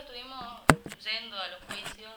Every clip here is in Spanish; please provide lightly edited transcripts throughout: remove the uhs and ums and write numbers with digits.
estuvimos yendo a los juicios,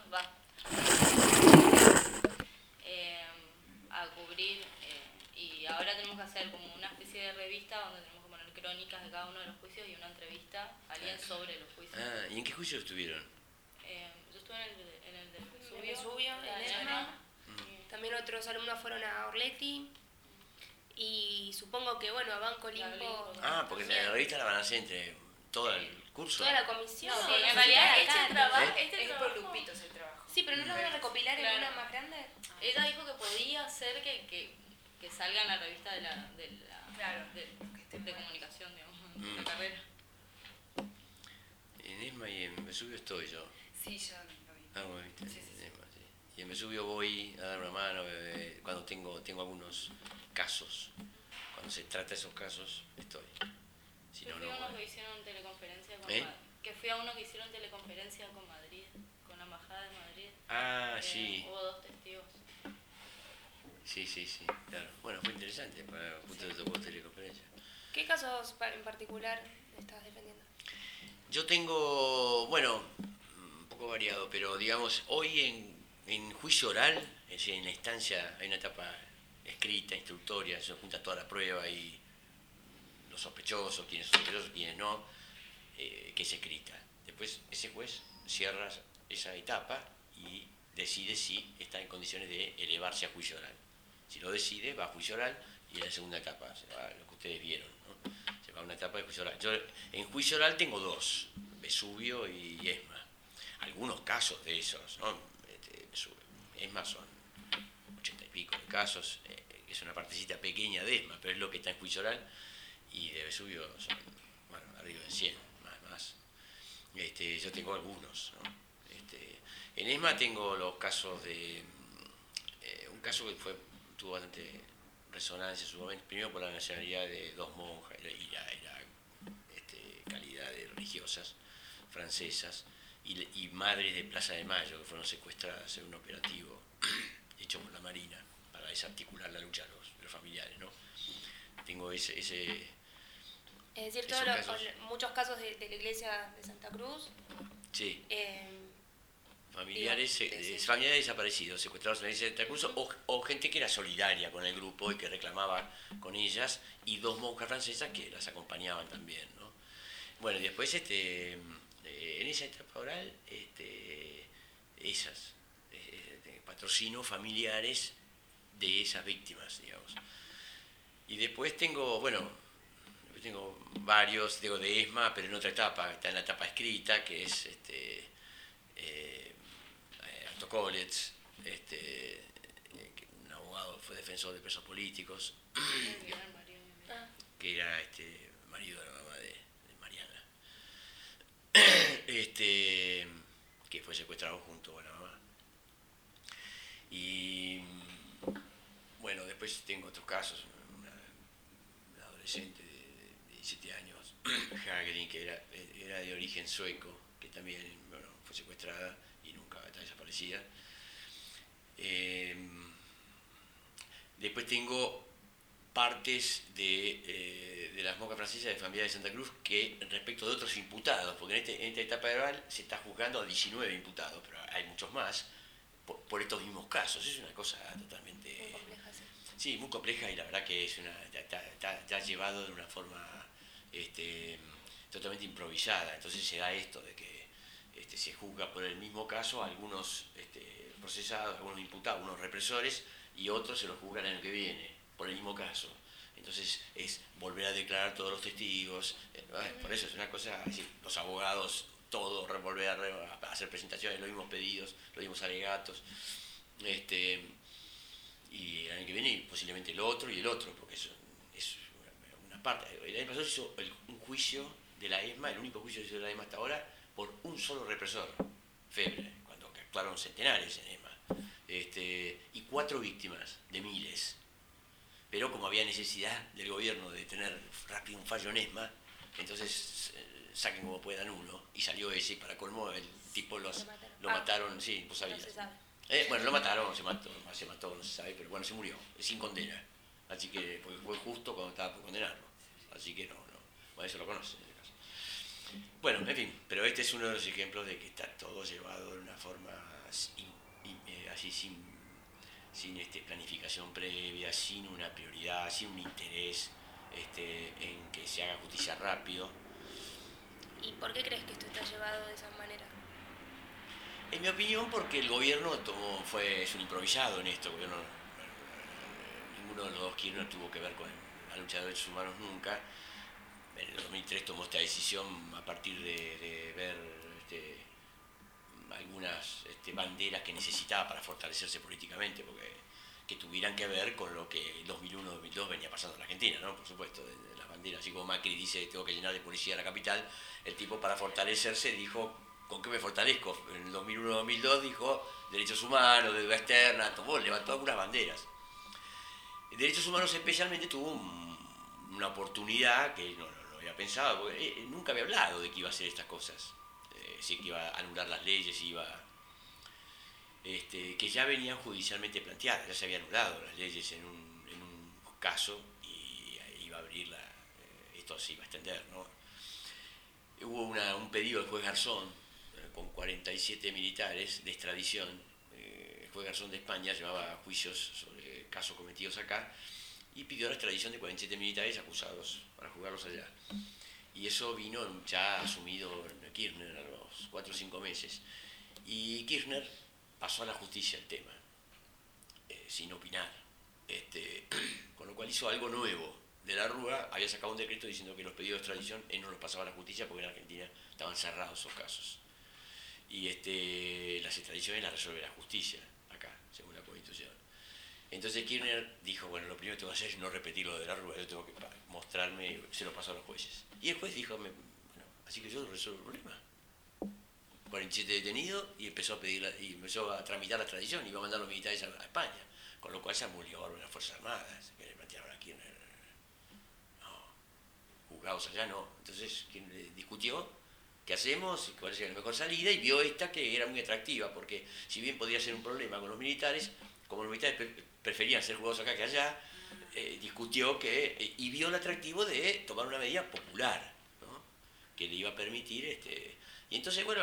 a cubrir, y ahora tenemos que hacer como una especie de revista donde tenemos que poner crónicas de cada uno de los juicios y una entrevista a alguien sobre los juicios. ¿Y en qué juicio estuvieron? Yo estuve en el del Vesubio, en ESMA. También otros alumnos fueron a Orleti. Y supongo que, bueno, a Banco Limpo. Porque la revista la van a hacer entre todo el curso. Toda la comisión. Sí, en realidad este trabajo Es por grupitos el trabajo. Sí, pero ¿no lo van a recopilar en una más grande? Ella dijo que podía ser que salga en la revista de comunicación, digamos, de carrera. En ESMA y en Vesubio estoy yo. Sí, yo lo vi. Bueno, viste, Sí. en ESMA, sí. Y en Vesubio voy a dar una mano cuando tengo algunos casos. Cuando se trata de esos casos, estoy. Si Yo no, fui a no uno voy. que hicieron teleconferencia con ¿Eh? fui a uno que hicieron teleconferencia con Madrid, con la embajada de Madrid. Sí. Hubo 2 testigos. Sí, claro. Bueno, fue interesante, justo te tocó teleconferencia. ¿Qué casos en particular estás defendiendo? Yo tengo, bueno, un poco variado, pero digamos, hoy en juicio oral, es decir, en la instancia, hay una etapa escrita, instructoria, se junta toda la prueba y los sospechosos, quiénes son sospechosos, quiénes no, que es escrita. Después ese juez cierra esa etapa y decide si está en condiciones de elevarse a juicio oral. Si lo decide, va a juicio oral y en la segunda etapa se va a lo que ustedes vieron, ¿no? Se va a una etapa de juicio oral. Yo en juicio oral tengo 2, Vesubio y ESMA. Algunos casos de esos, ¿no? ESMA son 80 y pico de casos, es una partecita pequeña de ESMA, pero es lo que está en juicio oral, y de Vesubio son, bueno, arriba de 100, más. Yo tengo algunos, ¿no? En ESMA tengo los casos de... un caso que tuvo bastante resonancia en su momento, primero por la nacionalidad de 2 monjas y la calidad de religiosas francesas y madres de Plaza de Mayo que fueron secuestradas en un operativo hecho por la Marina para desarticular la lucha de los familiares, ¿no? Tengo ese Es decir, muchos casos de la iglesia de Santa Cruz. Sí. Familiares desaparecidos, secuestrados en la iglesia de Santa Cruz, o gente que era solidaria con el grupo y que reclamaba con ellas, y 2 monjas francesas que las acompañaban también, ¿no? Bueno, y después en esa etapa oral, patrocino familiares de esas víctimas, digamos. Y después tengo varios, de ESMA, pero en otra etapa, está en la etapa escrita, que es Alto College, un abogado fue defensor de presos políticos, que era marido de la mamá de Mariana, que fue secuestrado junto con la mamá. Y bueno, después tengo otros casos, una adolescente de 17 años, Hagrid, que era de origen sueco, que también fue secuestrada y nunca está desaparecida. Después tengo partes de las monjas francesas de familia de Santa Cruz que respecto de otros imputados, porque en esta etapa oral se está juzgando a 19 imputados, pero hay muchos más por estos mismos casos. Es una cosa totalmente... Muy compleja, sí. Sí, muy compleja, y la verdad que está llevado de una forma totalmente improvisada. Entonces se da esto de que se juzga por el mismo caso a algunos procesados, algunos imputados, unos represores, y otros se los juzgan el año que viene por el mismo caso. Entonces es volver a declarar todos los testigos. Por eso es una cosa, es decir, los abogados, todo, volver a hacer presentaciones, los mismos pedidos, los mismos alegatos. Y el año que viene posiblemente el otro y el otro, porque eso es una parte. El año pasado se hizo un juicio de la ESMA, el único juicio que se hizo de la ESMA hasta ahora, por un solo represor, Febre, cuando actuaron centenares en ESMA, y 4 víctimas de miles. Pero como había necesidad del gobierno de tener rápido un fallo en ESMA, entonces saquen como puedan uno, y salió ese, y para colmo el tipo lo mataron, sí, vos sabías. No se sabe. Bueno, lo mataron, se mató, no se sabe, pero bueno, se murió, sin condena. Así que, porque fue justo cuando estaba por condenarlo. Así que no. Bueno, eso lo conoce en el caso. Bueno, en fin, pero este es uno de los ejemplos de que está todo llevado de una forma así sin planificación previa, sin una prioridad, sin un interés en que se haga justicia rápido. ¿Y por qué crees que esto está llevado de esa manera? En mi opinión, porque el gobierno es un improvisado en esto. Ninguno de los dos Kirchner tuvo que ver con la lucha de derechos humanos nunca. En el 2003 tomó esta decisión a partir de ver algunas banderas que necesitaba para fortalecerse políticamente, porque que tuvieran que ver con lo que en 2001-2002 venía pasando en la Argentina, ¿no? Por supuesto, de las banderas, así como Macri dice tengo que llenar de policía la capital, el tipo para fortalecerse dijo, ¿con qué me fortalezco? En el 2001-2002 dijo derechos humanos, deuda externa, levantó algunas banderas. Derechos humanos especialmente tuvo una oportunidad que no había pensado, porque nunca había hablado de que iba a hacer estas cosas. Sí, que iba a anular las leyes, que ya venían judicialmente planteadas, ya se habían anulado las leyes en un caso y iba a abrirla, esto se iba a extender, ¿no? Hubo un pedido del juez Garzón con 47 militares de extradición. El juez Garzón de España llevaba juicios sobre casos cometidos acá y pidió la extradición de 47 militares acusados para juzgarlos allá. Y eso vino ya asumido en Kirchner a los 4 o 5 meses. Y Kirchner pasó a la justicia el tema, sin opinar. Con lo cual hizo algo nuevo. De la Rúa había sacado un decreto diciendo que los pedidos de extradición él no los pasaba a la justicia porque en Argentina estaban cerrados esos casos. Y las extradiciones las resuelve la justicia, acá, según la Constitución. Entonces Kirchner dijo, bueno, lo primero que tengo que hacer es no repetir lo de la Rúa, yo tengo que mostrarme, se lo pasó a los jueces. Y el juez dijo, bueno, así que yo resuelvo el problema. 47 detenidos y empezó a tramitar la extradición y iba a mandar a los militares a España, con lo cual se amolioraron las Fuerzas Armadas, que le plantearon a Kirchner, no, juzgados allá no. Entonces Kirchner discutió qué hacemos, cuál sería la mejor salida, y vio esta que era muy atractiva, porque si bien podía ser un problema con los militares, como los militares preferían ser juzgados acá que allá, discutió y vio el atractivo de tomar una medida popular, ¿no? Que le iba a permitir y entonces, bueno,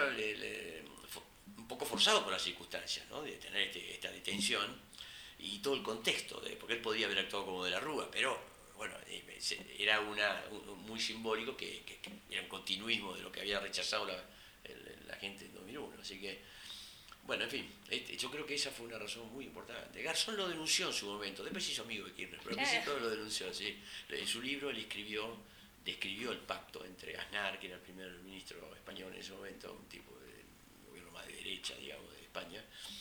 un poco forzado por las circunstancias, ¿no? De tener esta detención y todo el contexto, porque él podía haber actuado como de la Rúa, pero bueno, era muy simbólico que era un continuismo de lo que había rechazado la gente en 2001. Así que, bueno, en fin, yo creo que esa fue una razón muy importante. Garzón lo denunció en su momento, después se hizo amigo de Kirchner, pero al principio lo denunció, sí. En su libro él describió el pacto entre Aznar, que era el primer ministro español en ese momento, un tipo de gobierno más de derecha, digamos, de España,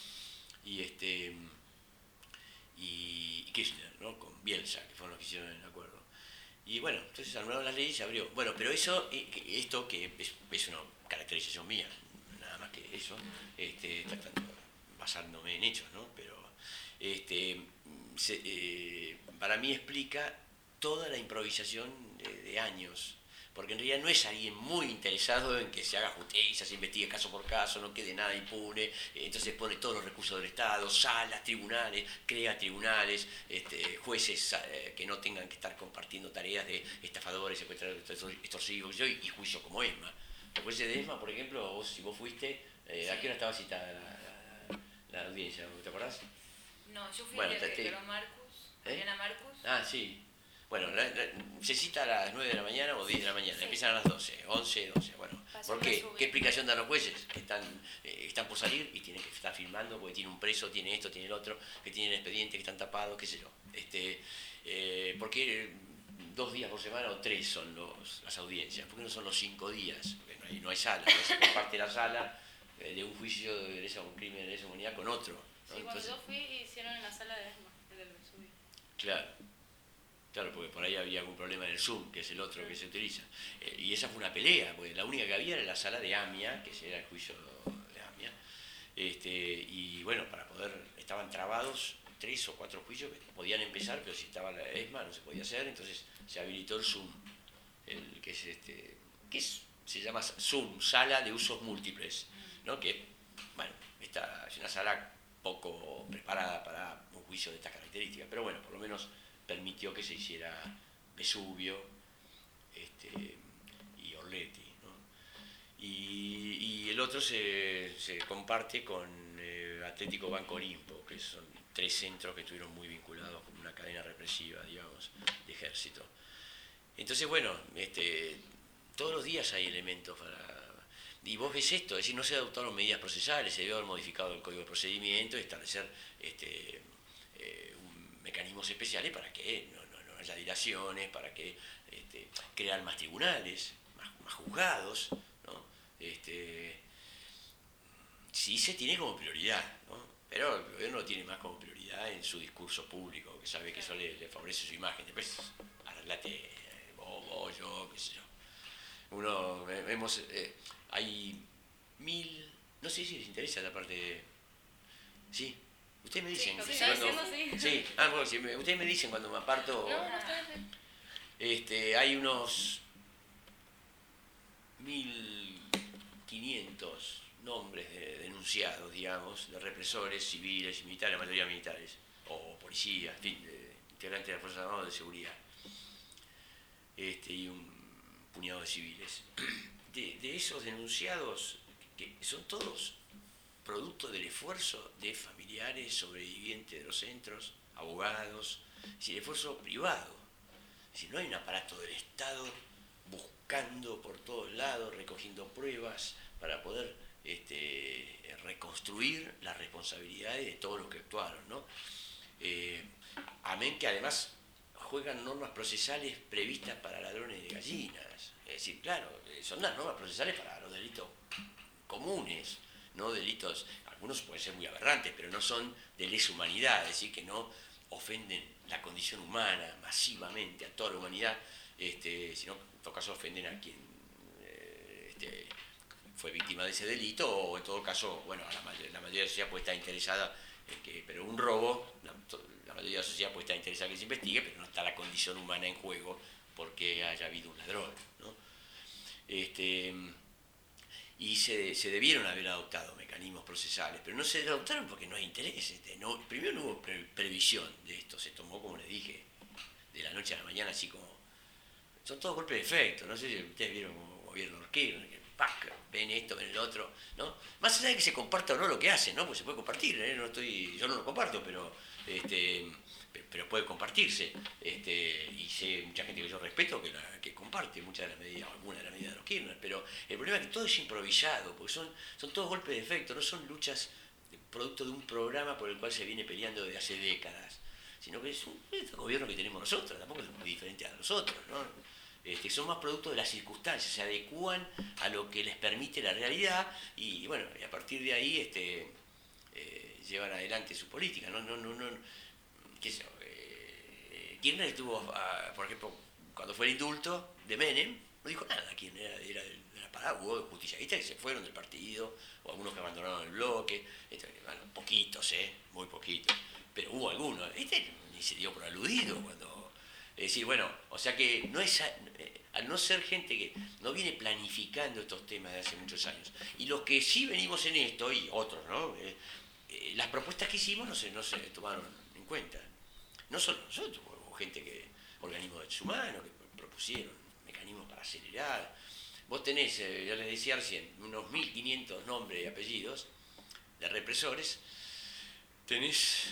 y Kirchner, ¿no? Con Bielsa, que fueron los que hicieron el acuerdo. Y bueno, entonces anularon las leyes y se abrió. Bueno, pero esto que es una caracterización mía, nada más que eso, basándome en hechos, ¿no? Pero para mí explica toda la improvisación de años, porque en realidad no es alguien muy interesado en que se haga justicia, se investigue caso por caso, no quede nada impune, entonces pone todos los recursos del Estado, salas, tribunales, crea tribunales, jueces que no tengan que estar compartiendo tareas de estafadores, secuestradores, extorsivos, y juicios como ESMA. Los jueces de ESMA, por ejemplo, si vos fuiste, ¿a qué hora estaba citada la audiencia? ¿Te acordás? No, yo fui Bueno, a la Marcus, Mariana Marcus. Ah, sí. Bueno, se cita a las 9 de la mañana o 10 de la mañana, sí. Empiezan a las 12, 11, 12. Bueno, ¿por qué? ¿Qué explicación dan los jueces? Que están por salir y tienen que estar firmando porque tiene un preso, tiene esto, tiene el otro, que tienen expediente, que están tapados, qué sé yo. ¿Por qué 2 días por semana o 3 son las audiencias? ¿Por qué no son los 5 días? Porque no hay sala, se comparte la sala de un juicio de un crimen de lesa humanidad con otro, ¿no? Sí, cuando yo fui hicieron en la sala de ESMA, del Vesubio. Claro, porque por ahí había algún problema en el Zoom, que es el otro que se utiliza. Y esa fue una pelea, porque la única que había era la sala de AMIA, que era el juicio de AMIA. Y bueno, estaban trabados 3 o 4 juicios que podían empezar, pero si estaba la ESMA no se podía hacer, entonces se habilitó el Zoom, se llama Zoom, Sala de Usos Múltiples, ¿no? Que, bueno, es una sala poco preparada para un juicio de estas características, pero bueno, por lo menos permitió que se hiciera Vesubio y Orletti, ¿no? otro se comparte con Atlético Banco Olimpo, que son 3 centros que estuvieron muy vinculados con una cadena represiva, digamos, de ejército. Entonces, bueno, todos los días hay elementos para... Y vos ves esto, es decir, no se adoptaron medidas procesales, se debe haber modificado el Código de Procedimiento y establecer mecanismos especiales para que no haya dilaciones, para que crear más tribunales, más juzgados, ¿no? Sí se tiene como prioridad, ¿no? Pero el gobierno lo tiene más como prioridad en su discurso público, que sabe que eso le favorece su imagen. Después, arreglate vos, yo, qué sé yo. Hay 1000, no sé si les interesa la parte de... Sí, ustedes me dicen... Sí, lo que está diciendo, sí. Sí, bueno, si ustedes me dicen cuando me aparto... No, está bien. Hay unos 1500 nombres de denunciados, digamos, de represores civiles y militares, la mayoría militares, o policías, en fin, de integrantes de las Fuerzas Armadas de Seguridad, y un puñado de civiles. De esos denunciados, que son todos producto del esfuerzo de familiares, sobrevivientes de los centros, abogados, es decir, esfuerzo privado. Si no hay un aparato del Estado buscando por todos lados, recogiendo pruebas para poder reconstruir las responsabilidades de todos los que actuaron, ¿no? Amén que además juegan normas procesales previstas para ladrones de gallinas. Es decir, claro, son las normas procesales para los delitos comunes, no delitos, algunos pueden ser muy aberrantes, pero no son de lesa humanidad, es decir, que no ofenden la condición humana masivamente a toda la humanidad, sino en todo caso ofenden a quien fue víctima de ese delito, o en todo caso, bueno, la mayoría de la sociedad puede estar interesada en que, pero un robo, la mayoría de la sociedad puede estar interesada en que se investigue, pero no está la condición humana en juego porque haya habido un ladrón, ¿no? Y se debieron haber adoptado mecanismos procesales, pero no se adoptaron porque no hay interés. Primero no hubo previsión de esto, se tomó, como les dije, de la noche a la mañana, así como... Son todos golpes de efecto, no sé si ustedes vieron como gobierno Orquídea, que ven esto, ven el otro, ¿no? Más allá de que se comparta o no lo que hacen, ¿no? Pues se puede compartir, yo no lo comparto, pero puede compartirse, y sé mucha gente que yo respeto que comparte muchas de las medidas, algunas de las medidas de los Kirchner, pero el problema es que todo es improvisado, porque son todos golpes de efecto, no son luchas producto de un programa por el cual se viene peleando desde hace décadas, sino que es el gobierno que tenemos nosotros, tampoco es muy diferente a nosotros, ¿no? Son más productos de las circunstancias, se adecúan a lo que les permite la realidad y bueno, y a partir de ahí llevan adelante su política, qué sé yo, Kirchner estuvo, por ejemplo, cuando fue el indulto de Menem, no dijo nada. Kirchner era de la parada, hubo justicialistas que se fueron del partido, o algunos que abandonaron el bloque, bueno, poquitos, muy poquitos, pero hubo algunos. Ni se dio por aludido cuando... Es decir, bueno, o sea que no es, al no ser gente que no viene planificando estos temas de hace muchos años, y los que sí venimos en esto, y otros, ¿no? Las propuestas que hicimos no se tomaron en cuenta. No solo nosotros, hubo gente organismos de derechos humanos, que propusieron mecanismos para acelerar. Vos tenés, yo les decía recién, unos 1500 nombres y apellidos de represores, tenés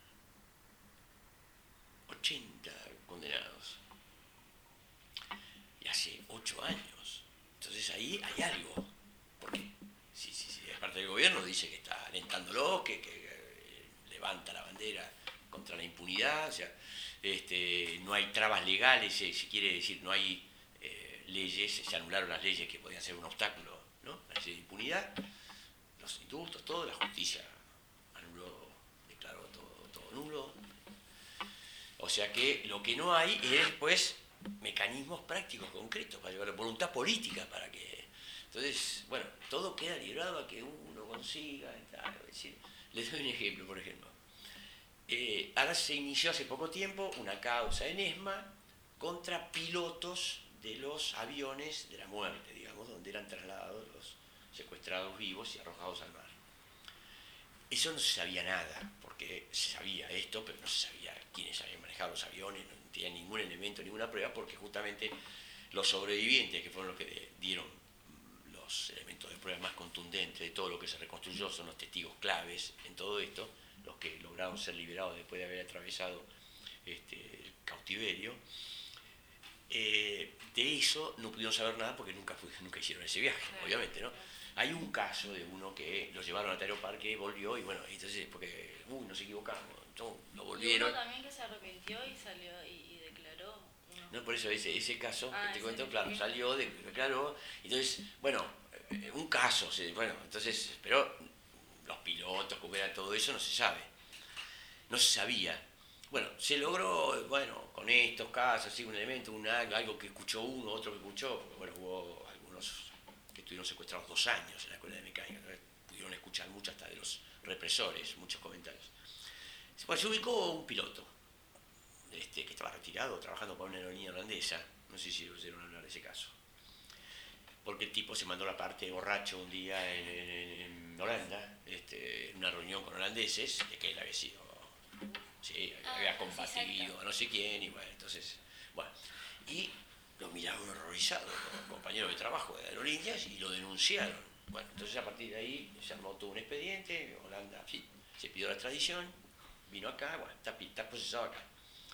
80 condenados. Y hace 8 años. Entonces ahí hay algo. Porque si es parte del gobierno, dice que está alentándolo, que levanta la bandera contra la impunidad, o sea, no hay trabas legales, se quiere decir, no hay leyes, se anularon las leyes que podían ser un obstáculo, ¿no? A esa impunidad, los indultos, todo, la justicia anuló, declaró todo nulo. O sea que lo que no hay es, pues, mecanismos prácticos, concretos, para llevar voluntad política para que... Entonces, bueno, todo queda librado a que uno consiga, tal, es decir, les doy un ejemplo, por ejemplo. Ahora se inició hace poco tiempo una causa en ESMA contra pilotos de los aviones de la muerte, digamos, donde eran trasladados los secuestrados vivos y arrojados al mar. Eso no se sabía nada, porque se sabía esto, pero no se sabía quiénes habían manejado los aviones, no tenía ningún elemento, ninguna prueba, porque justamente los sobrevivientes, que fueron los que dieron los elementos conjunto de pruebas más contundentes de todo lo que se reconstruyó, son los testigos claves en todo esto, los que lograron ser liberados después de haber atravesado el cautiverio. De eso no pudieron saber nada porque nunca hicieron ese viaje, obviamente, ¿no? Hay un caso de uno que lo llevaron a Tairo Parque, volvió y bueno, entonces porque nos equivocamos, no, lo volvieron. Y uno también que se arrepintió y salió y declaró. No, por eso ese caso que te cuento, sí. claro, salió, declaró, entonces, bueno, un caso, bueno, entonces, pero los pilotos, cómo era todo eso, no se sabe, no se sabía. Bueno, se logró, bueno, con estos casos, así, un elemento, algo que escuchó uno, otro que escuchó, porque bueno, hubo algunos que estuvieron secuestrados 2 años en la escuela de mecánica, ¿no? Pudieron escuchar mucho hasta de los represores, muchos comentarios. Bueno, se ubicó un piloto, que estaba retirado, trabajando para una aerolínea holandesa, no sé si oyeron hablar de ese caso, porque el tipo se mandó la parte borracho un día en Holanda, en una reunión con holandeses, de que él había sido... Sí, había combatido a no sé quién, y bueno, entonces, bueno, y lo miraron horrorizado los compañeros de trabajo de aerolíneas y lo denunciaron. Bueno, entonces a partir de ahí se armó todo un expediente, Holanda sí, se pidió la extradición, vino acá, bueno, está procesado acá.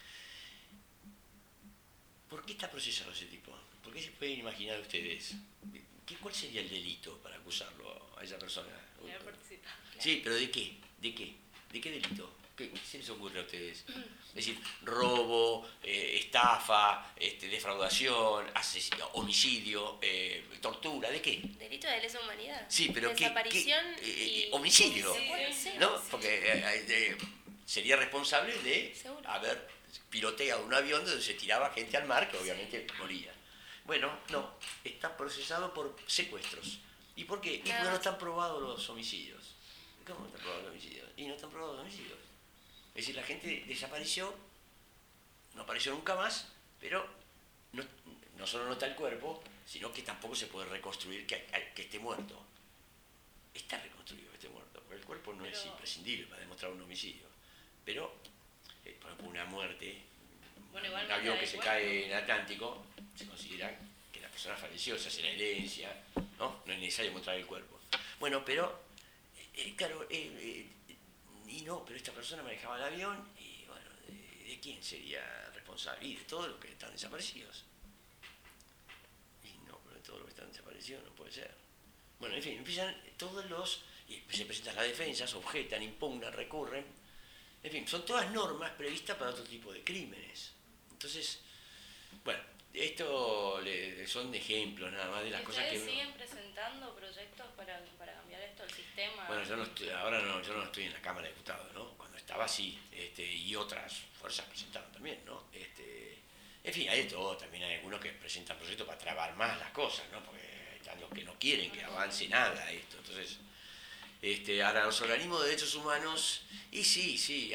¿Por qué está procesado ese tipo? ¿Por qué se pueden imaginar ustedes? ¿Cuál sería el delito para acusarlo a esa persona? Sí, pero ¿de qué? ¿De qué? ¿De qué delito? ¿Qué se les ocurre a ustedes? Es decir, robo, estafa, defraudación, homicidio, tortura, ¿de qué? Delito de lesa humanidad. Sí, pero desaparición y homicidio, ¿no? Porque sería responsable de haber piloteado un avión donde se tiraba gente al mar, que obviamente moría. Bueno, no, está procesado por secuestros. ¿Y por qué? Y porque no están probados los homicidios. ¿Cómo no están probados los homicidios? Y no están probados los homicidios. Es decir, la gente desapareció, no apareció nunca más, pero no solo no está el cuerpo, sino que tampoco se puede reconstruir que esté muerto. Está reconstruido que esté muerto, porque el cuerpo no es imprescindible para demostrar un homicidio. Pero, por ejemplo, una muerte, un avión que se cae en el Atlántico, se considera que la persona falleció, se hace la herencia, ¿no? No es necesario mostrar el cuerpo. Bueno, pero, claro, y no, pero esta persona manejaba el avión y, bueno, ¿de quién sería responsable? Y de todos los que están desaparecidos. Y no, pero de todos los que están desaparecidos no puede ser. Bueno, en fin, empiezan y se presentan las defensas, objetan, impugnan, recurren. En fin, son todas normas previstas para otro tipo de crímenes. Entonces, bueno, esto son ejemplos nada más de las cosas que ¿Ustedes siguen presentando proyectos para cambiar esto, el sistema? Bueno, yo no estoy en la Cámara de Diputados, ¿no? Cuando estaba así, y otras fuerzas presentaron también, ¿no? En fin, hay de todo, también hay algunos que presentan proyectos para trabar más las cosas, ¿no? Porque están los que no quieren que avance nada esto, entonces... ahora los organismos de derechos humanos, y sí,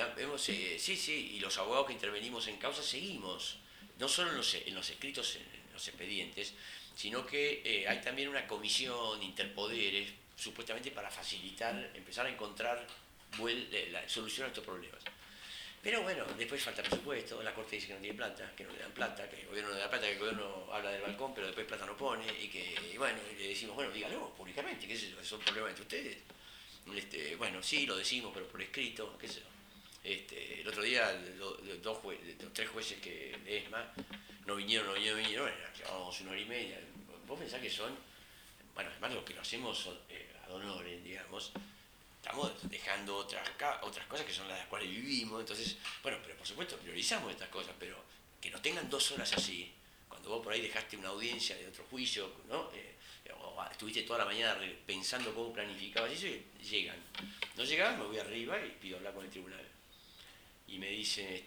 y los abogados que intervenimos en causa seguimos, no solo en los escritos, en los expedientes, sino que hay también una comisión de interpoderes, supuestamente para facilitar, empezar a encontrar la solución a estos problemas. Pero bueno, después falta presupuesto, la Corte dice que no tiene plata, que no le dan plata, que el gobierno no le da plata, que el gobierno habla del balcón, pero después plata no pone, y bueno, y le decimos, bueno, dígalo públicamente, qué sé yo, son problemas entre ustedes. Bueno, sí, lo decimos, pero por escrito, qué sé yo. El otro día, los 3 jueces de ESMA no vinieron, llevábamos 1 hora y media. Vos pensás que son, bueno, además lo que lo hacemos son ad honorem, digamos, estamos dejando otras cosas que son las cuales vivimos, entonces, bueno, pero por supuesto priorizamos estas cosas, pero que no tengan 2 horas así, cuando vos por ahí dejaste una audiencia de otro juicio, ¿no? Estuviste toda la mañana pensando cómo planificabas eso y llegan. No llegaban, me voy arriba y pido hablar con el tribunal. Y me dicen,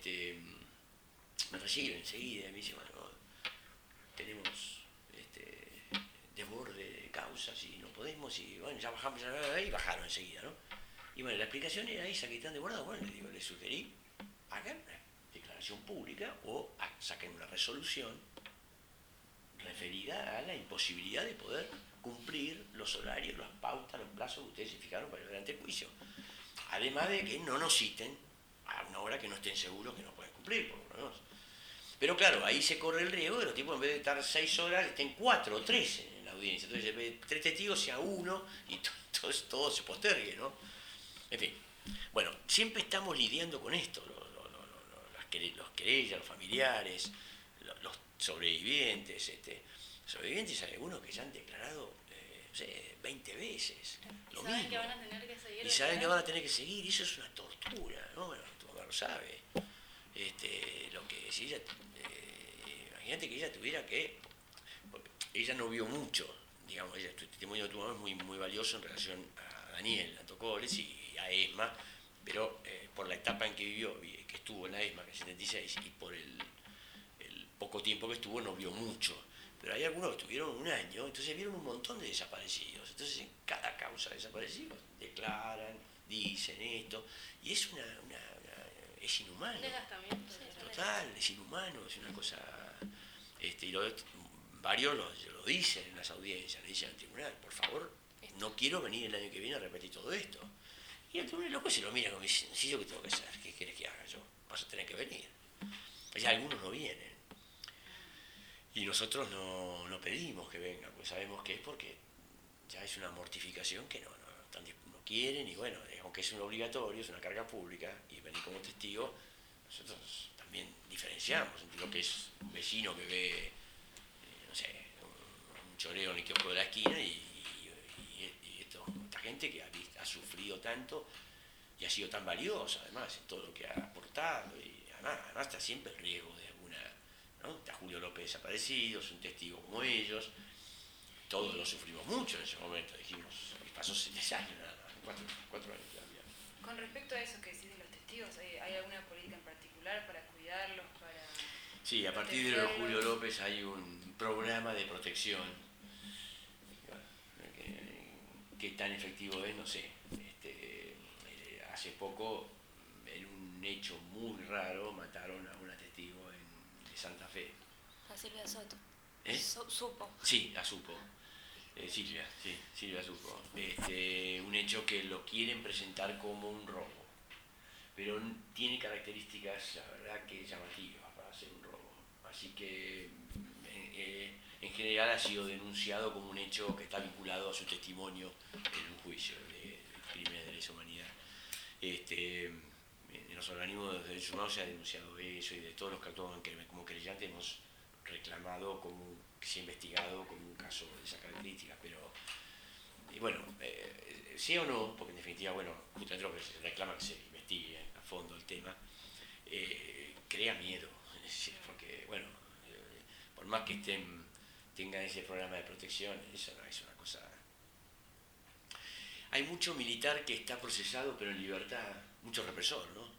me reciben enseguida, me dicen, bueno, tenemos desborde de causas y no podemos, y bueno, ya bajamos, y bajaron enseguida, ¿no? Y bueno, la explicación era esa que están desbordados. Bueno, les sugerí, hagan una declaración pública o saquen una resolución referida a la imposibilidad de poder cumplir los horarios, las pautas, los plazos que ustedes se fijaron para ir delante del juicio. Además de que no nos citen a una hora que no estén seguros que no pueden cumplir, por lo menos. Pero claro, ahí se corre el riesgo de los tipos, en vez de estar 6 horas, estén 4 o 3 en la audiencia. Entonces, en vez de 3 testigos, sea uno y todo se postergue, ¿no? En fin. Bueno, siempre estamos lidiando con esto, los querellas, los familiares, los sobrevivientes. Sobrevivientes hay algunos que ya han declarado, no sé, 20 veces. Lo saben mismo. que van a tener que seguir. Y saben que van a tener que seguir, y eso es una tortura, ¿no? Bueno, tu mamá lo sabe. Lo que si ella, imagínate que ella tuviera que, porque ella no vio mucho, digamos, el testimonio de tu mamá es muy, muy valioso en relación a Daniel Antocoles y a ESMA, pero por la etapa en que vivió, que estuvo en la ESMA, que es 76, y por el poco tiempo que estuvo no vio mucho. Pero hay algunos que estuvieron un año, entonces vieron un montón de desaparecidos. Entonces en cada causa de desaparecidos declaran, dicen esto, y es es inhumano. Un desgastamiento. Total, es inhumano, es una cosa. Varios lo dicen en las audiencias, le dicen al tribunal, por favor, no quiero venir el año que viene a repetir todo esto. Y el tribunal loco se lo mira como diciendo, sí, ¿yo qué tengo que hacer? ¿Qué quieres que haga yo? Vas a tener que venir. Ya algunos no vienen. Y nosotros no pedimos que vengan, pues sabemos que es porque ya es una mortificación que no quieren, y bueno, aunque es un obligatorio, es una carga pública, y venir como testigo, nosotros también diferenciamos entre lo que es un vecino que ve, no sé, un choreo en el kiosco de la esquina y esta gente que ha sufrido tanto y ha sido tan valiosa, además, en todo lo que ha aportado, y además está siempre el riesgo de alguna, ¿no? Está Julio López desaparecido, es un testigo como ellos, todos lo sufrimos mucho en ese momento, dijimos, pasó 7 años nada más, 4 años todavía. Con respecto a eso que decís de los testigos, ¿hay alguna política en particular para cuidarlos, para...? Sí, a partir de lo de Julio López hay un programa de protección. ¿Qué tan efectivo es? No sé. Hace poco, en un hecho muy raro, mataron a una testigo de Santa Fe. A Silvia Soto. Supo. Sí, la supo. Silvia supo. Un hecho que lo quieren presentar como un robo, pero tiene características, la verdad, que llamativas para ser un robo. Así que, en general, ha sido denunciado como un hecho que está vinculado a su testimonio en un juicio de crímenes de lesa humanidad. En los organismos de derechos humanos se ha denunciado eso, y de todos los que actúan como querellantes hemos reclamado que se ha investigado como un caso de esa característica, pero bueno, sí o no, porque en definitiva, bueno, justamente lo que se reclama que se investigue a fondo el tema, crea miedo, porque bueno, por más que tengan ese programa de protección, eso no es una cosa. Hay mucho militar que está procesado pero en libertad, mucho represor, ¿no?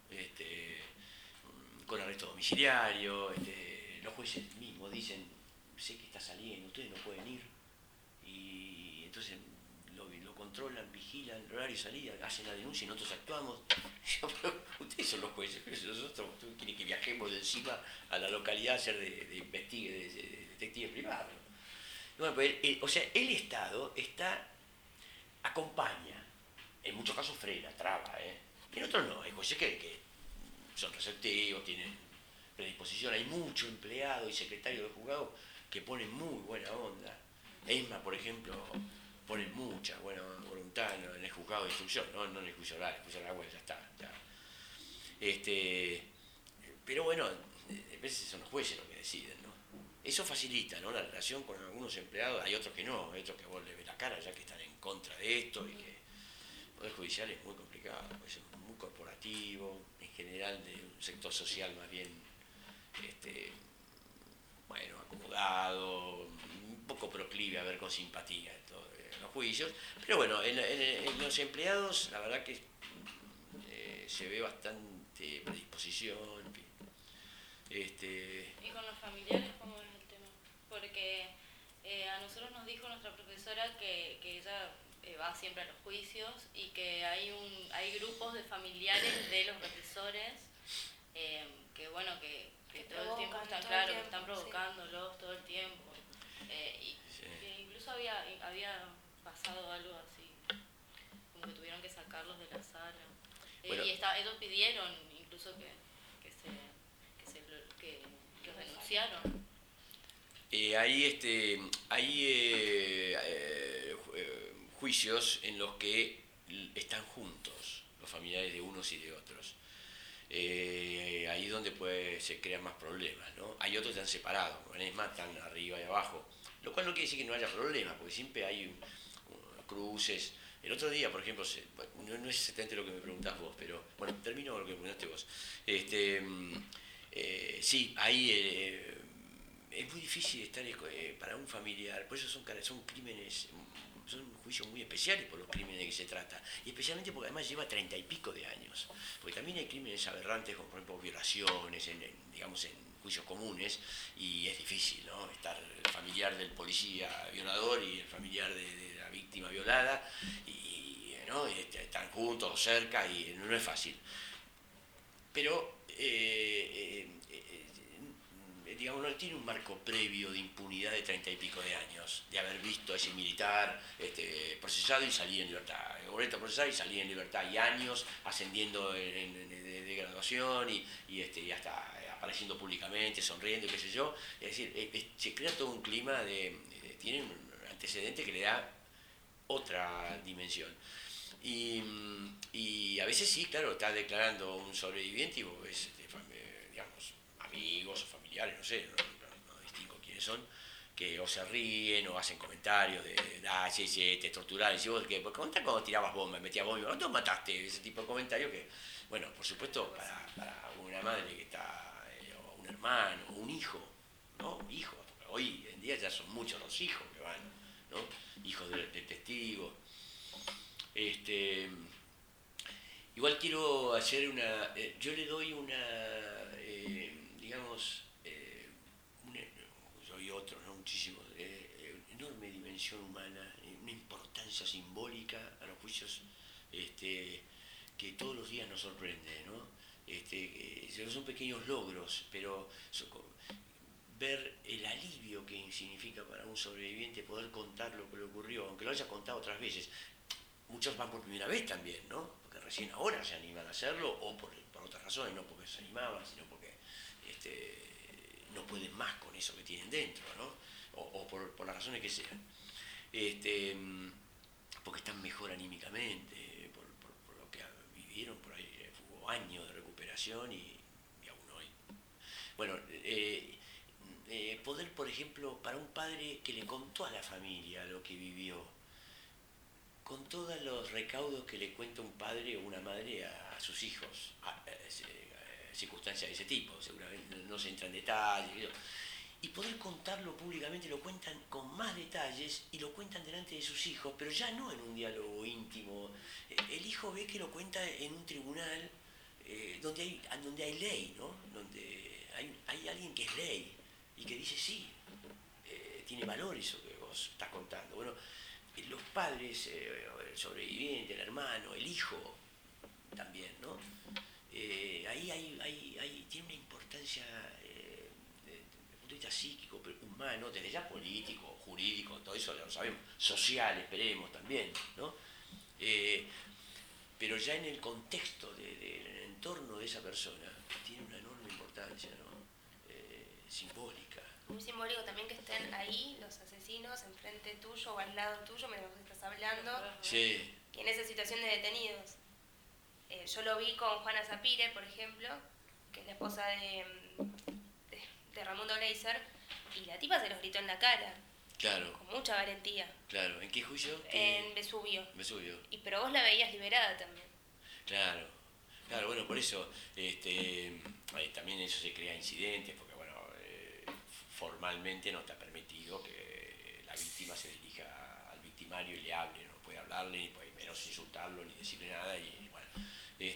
Con arresto domiciliario, los jueces mismos dicen, sé que está saliendo, ustedes no pueden ir, y entonces lo controlan, vigilan el horario de salida, hacen la denuncia y nosotros actuamos. Pero ustedes son los jueces, nosotros quieren que viajemos de encima a la localidad a ser de detective privado. Bueno, pues, o sea, el Estado acompaña, en muchos casos frena, traba, en otros no, hay jueces que son receptivos, tienen predisposición, hay mucho empleado y secretario de juzgado que ponen muy buena onda. ESMA, por ejemplo, ponen mucha buena voluntad en el juzgado de instrucción, no en el juicio oral, bueno, ya está. Pero bueno, a veces son los jueces los que deciden, ¿no? Eso facilita, ¿no?, la relación con algunos empleados. Hay otros que no, hay otros que vos le ves la cara ya que están en contra de esto, y que el Poder Judicial es muy complicado, es muy corporativo, en general de un sector social más bien, bueno, acomodado, un poco proclive a ver con simpatía los juicios, pero bueno, en los empleados la verdad que se ve bastante predisposición, en fin. ¿Y con los familiares cómo es el tema? Porque a nosotros nos dijo nuestra profesora que ella va siempre a los juicios y que hay grupos de familiares de los represores que bueno, que todo el tiempo están, claro, que están provocándolos todo el tiempo. Que incluso había pasado algo así, como que tuvieron que sacarlos de la sala. Bueno. Y ellos pidieron incluso que los denunciaron. juicios en los que están juntos los familiares de unos y de otros. Ahí es donde se crean más problemas, ¿no? Hay otros que están separados, es más, están arriba y abajo, lo cual no quiere decir que no haya problemas, porque siempre hay cruces. El otro día, por ejemplo, no es exactamente lo que me preguntás vos, pero bueno, termino con lo que me preguntaste vos. Sí, ahí es muy difícil estar para un familiar, por eso son crímenes, son juicios muy especiales por los crímenes de que se trata, y especialmente porque además lleva 30 y pico de años, porque también hay crímenes aberrantes como por ejemplo violaciones, digamos en juicios comunes, y es difícil, ¿no? Estar el familiar del policía violador y el familiar de la víctima violada, ¿no? Están juntos o cerca y no es fácil. Pero digamos, no tiene un marco previo de impunidad de 30 y pico de años, de haber visto a ese militar procesado y salía en libertad, procesado y salía en libertad, y años ascendiendo de graduación y hasta apareciendo públicamente, sonriendo, qué sé yo. Es decir, se crea todo un clima tiene un antecedente que le da otra dimensión. Y a veces sí, claro, está declarando un sobreviviente y vos ves, digamos, amigos o familiares, no sé, no distingo quiénes son, que o se ríen o hacen comentarios sí, te torturaron, y vos, ¿qué? Pues contá cuando tirabas bombas, metías bombas, ¿cuánto mataste? Ese tipo de comentarios que, bueno, por supuesto, para una madre que está, o un hermano, o un hijo, ¿no? Un hijo, porque hoy en día ya son muchos los hijos que van, ¿no? Hijos de testigos. Igual quiero hacer yo le doy digamos, yo y otros, ¿no? Muchísimos, enorme dimensión humana, una importancia simbólica a los juicios que todos los días nos sorprende, ¿no? Son pequeños logros, pero ver el alivio que significa para un sobreviviente poder contar lo que le ocurrió, aunque lo haya contado otras veces. Muchos van por primera vez también, ¿no? Porque recién ahora se animan a hacerlo, o por otras razones, no porque se animaban, sino porque no pueden más con eso que tienen dentro, ¿no? O por las razones que sean. Porque están mejor anímicamente, por lo que vivieron, por ahí hubo años de recuperación y aún hoy. Bueno, poder, por ejemplo, para un padre que le contó a la familia lo que vivió, con todos los recaudos que le cuenta un padre o una madre a sus hijos, circunstancias de ese tipo, seguramente no se entra en detalles, y poder contarlo públicamente, lo cuentan con más detalles y lo cuentan delante de sus hijos, pero ya no en un diálogo íntimo. El hijo ve que lo cuenta en un tribunal donde hay ley, ¿no? Donde hay alguien que es ley y que dice sí, tiene valor eso que vos estás contando. Bueno, los padres, el sobreviviente, el hermano, el hijo también, ¿no? Ahí tiene una importancia desde el punto de vista psíquico, humano, desde ya político, jurídico, todo eso lo sabemos, social, esperemos también, ¿no? Pero ya en el contexto del entorno de esa persona tiene una enorme importancia, ¿no? Simbólica. Muy simbólico también que estén ahí los asesinos enfrente tuyo o al lado tuyo mientras vos estás hablando. Sí. Y en esa situación de detenidos. Yo lo vi con Juana Zapire, por ejemplo, que es la esposa de Ramundo Gleiser, y la tipa se los gritó en la cara. Claro. Con mucha valentía. Claro. ¿En qué juicio? En Vesubio. Vesubio. Pero vos la veías liberada también. Claro. Claro, bueno, por eso también eso se crea incidentes, porque bueno, formalmente no está permitido que la víctima se dirija al victimario y le hable, no puede hablarle, ni puede menos insultarlo, ni decirle nada, y bueno, y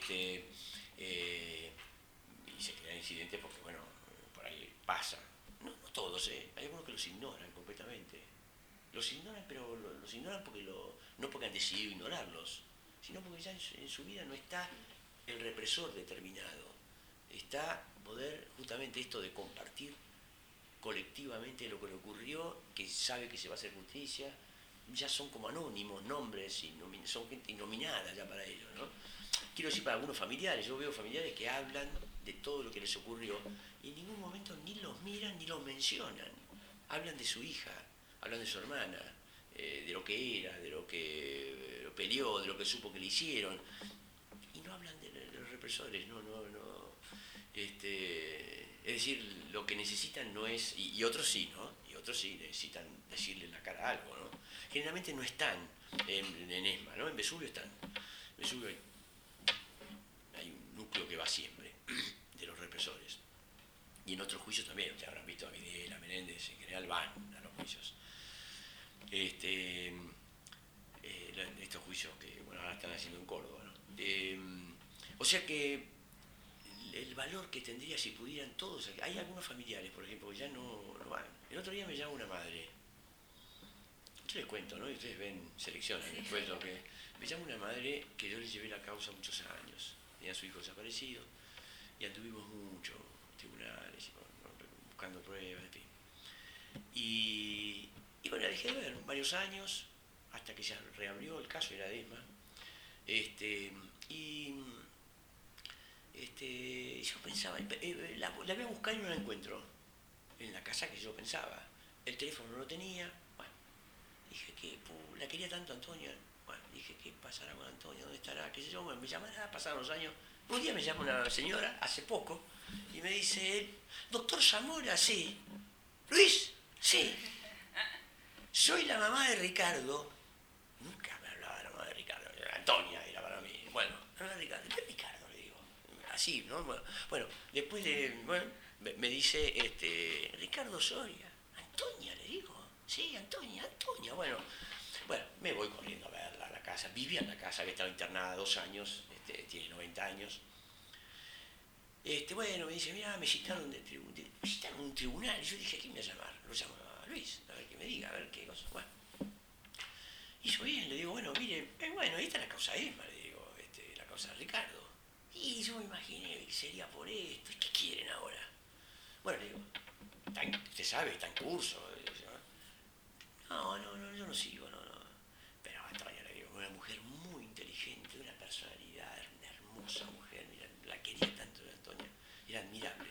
se crean incidentes porque bueno, por ahí pasa. No todos, hay algunos que los ignoran completamente. Los ignoran, pero los ignoran no porque han decidido ignorarlos, sino porque ya en su vida no está el represor determinado. Está poder justamente esto de compartir colectivamente lo que le ocurrió, que sabe que se va a hacer justicia, ya son como anónimos, nombres, son gente innominada ya para ellos, ¿no? Quiero decir, para algunos familiares, yo veo familiares que hablan de todo lo que les ocurrió y en ningún momento ni los miran ni los mencionan. hablan de su hija, hablan de su hermana, de lo que era, de lo que peleó, de lo que supo que le hicieron, y no hablan de los represores, no. Es decir, lo que necesitan no es, y otros sí, ¿no? Y otros sí necesitan decirle en la cara algo, ¿no? Generalmente no están en ESMA, ¿no? En Vesubio están. En Vesubio hay un núcleo que va siempre, de los represores. Y en otros juicios también, ustedes habrán visto a Videla, Menéndez, en general van a los juicios. Estos juicios que bueno, ahora están haciendo en Córdoba, ¿no? O sea que el valor que tendría si pudieran todos, hay algunos familiares, por ejemplo, que ya no van. El otro día me llama una madre, yo les cuento, ¿no? Y ustedes ven, seleccionan después lo que... Me llama una madre que yo le llevé la causa muchos años, tenía a su hijo desaparecido, y anduvimos mucho, tribunales, buscando pruebas, en fin. Y bueno, la dejé de ver varios años, hasta que se reabrió el caso, era de ESMA. Yo pensaba, la voy a buscar y no la encuentro en la casa que yo pensaba. El teléfono no lo tenía. Bueno, dije que la quería tanto Antonia. Bueno, dije, ¿qué pasará con Antonia? ¿Dónde estará? ¿Qué sé yo? Bueno, me llamará, pasaron los años. Un día me llama una señora, hace poco, y me dice, doctor Zamora, sí. Luis, sí. Soy la mamá de Ricardo. Nunca me hablaba de la mamá de Ricardo. Antonia era para mí. Bueno, la mamá de Ricardo. ¿Qué Ricardo? Le digo. Así, ¿no? Bueno, después me dice, Ricardo Soria. Antonia, le digo. Sí, Antonia. Bueno, me voy corriendo a verla a la casa. Vivía en la casa, había estado internada 2 años, tiene 90 años. Bueno, me dice, mira, me citaron un tribunal. Y yo dije, ¿quién me va a llamar? Lo llamo a Luis, a ver que me diga, a ver qué cosa. Bueno. Hizo bien, le digo, bueno, mire, bueno, esta es la causa ESMA, le digo, la causa de Ricardo. Y yo me imaginé que sería por esto. ¿Qué quieren ahora? Bueno, le digo, usted sabe, está en curso. No, yo no sigo, no. Pero Antonia, le digo, una mujer muy inteligente, una personalidad, una hermosa mujer, mira, la quería tanto Antonia, era admirable.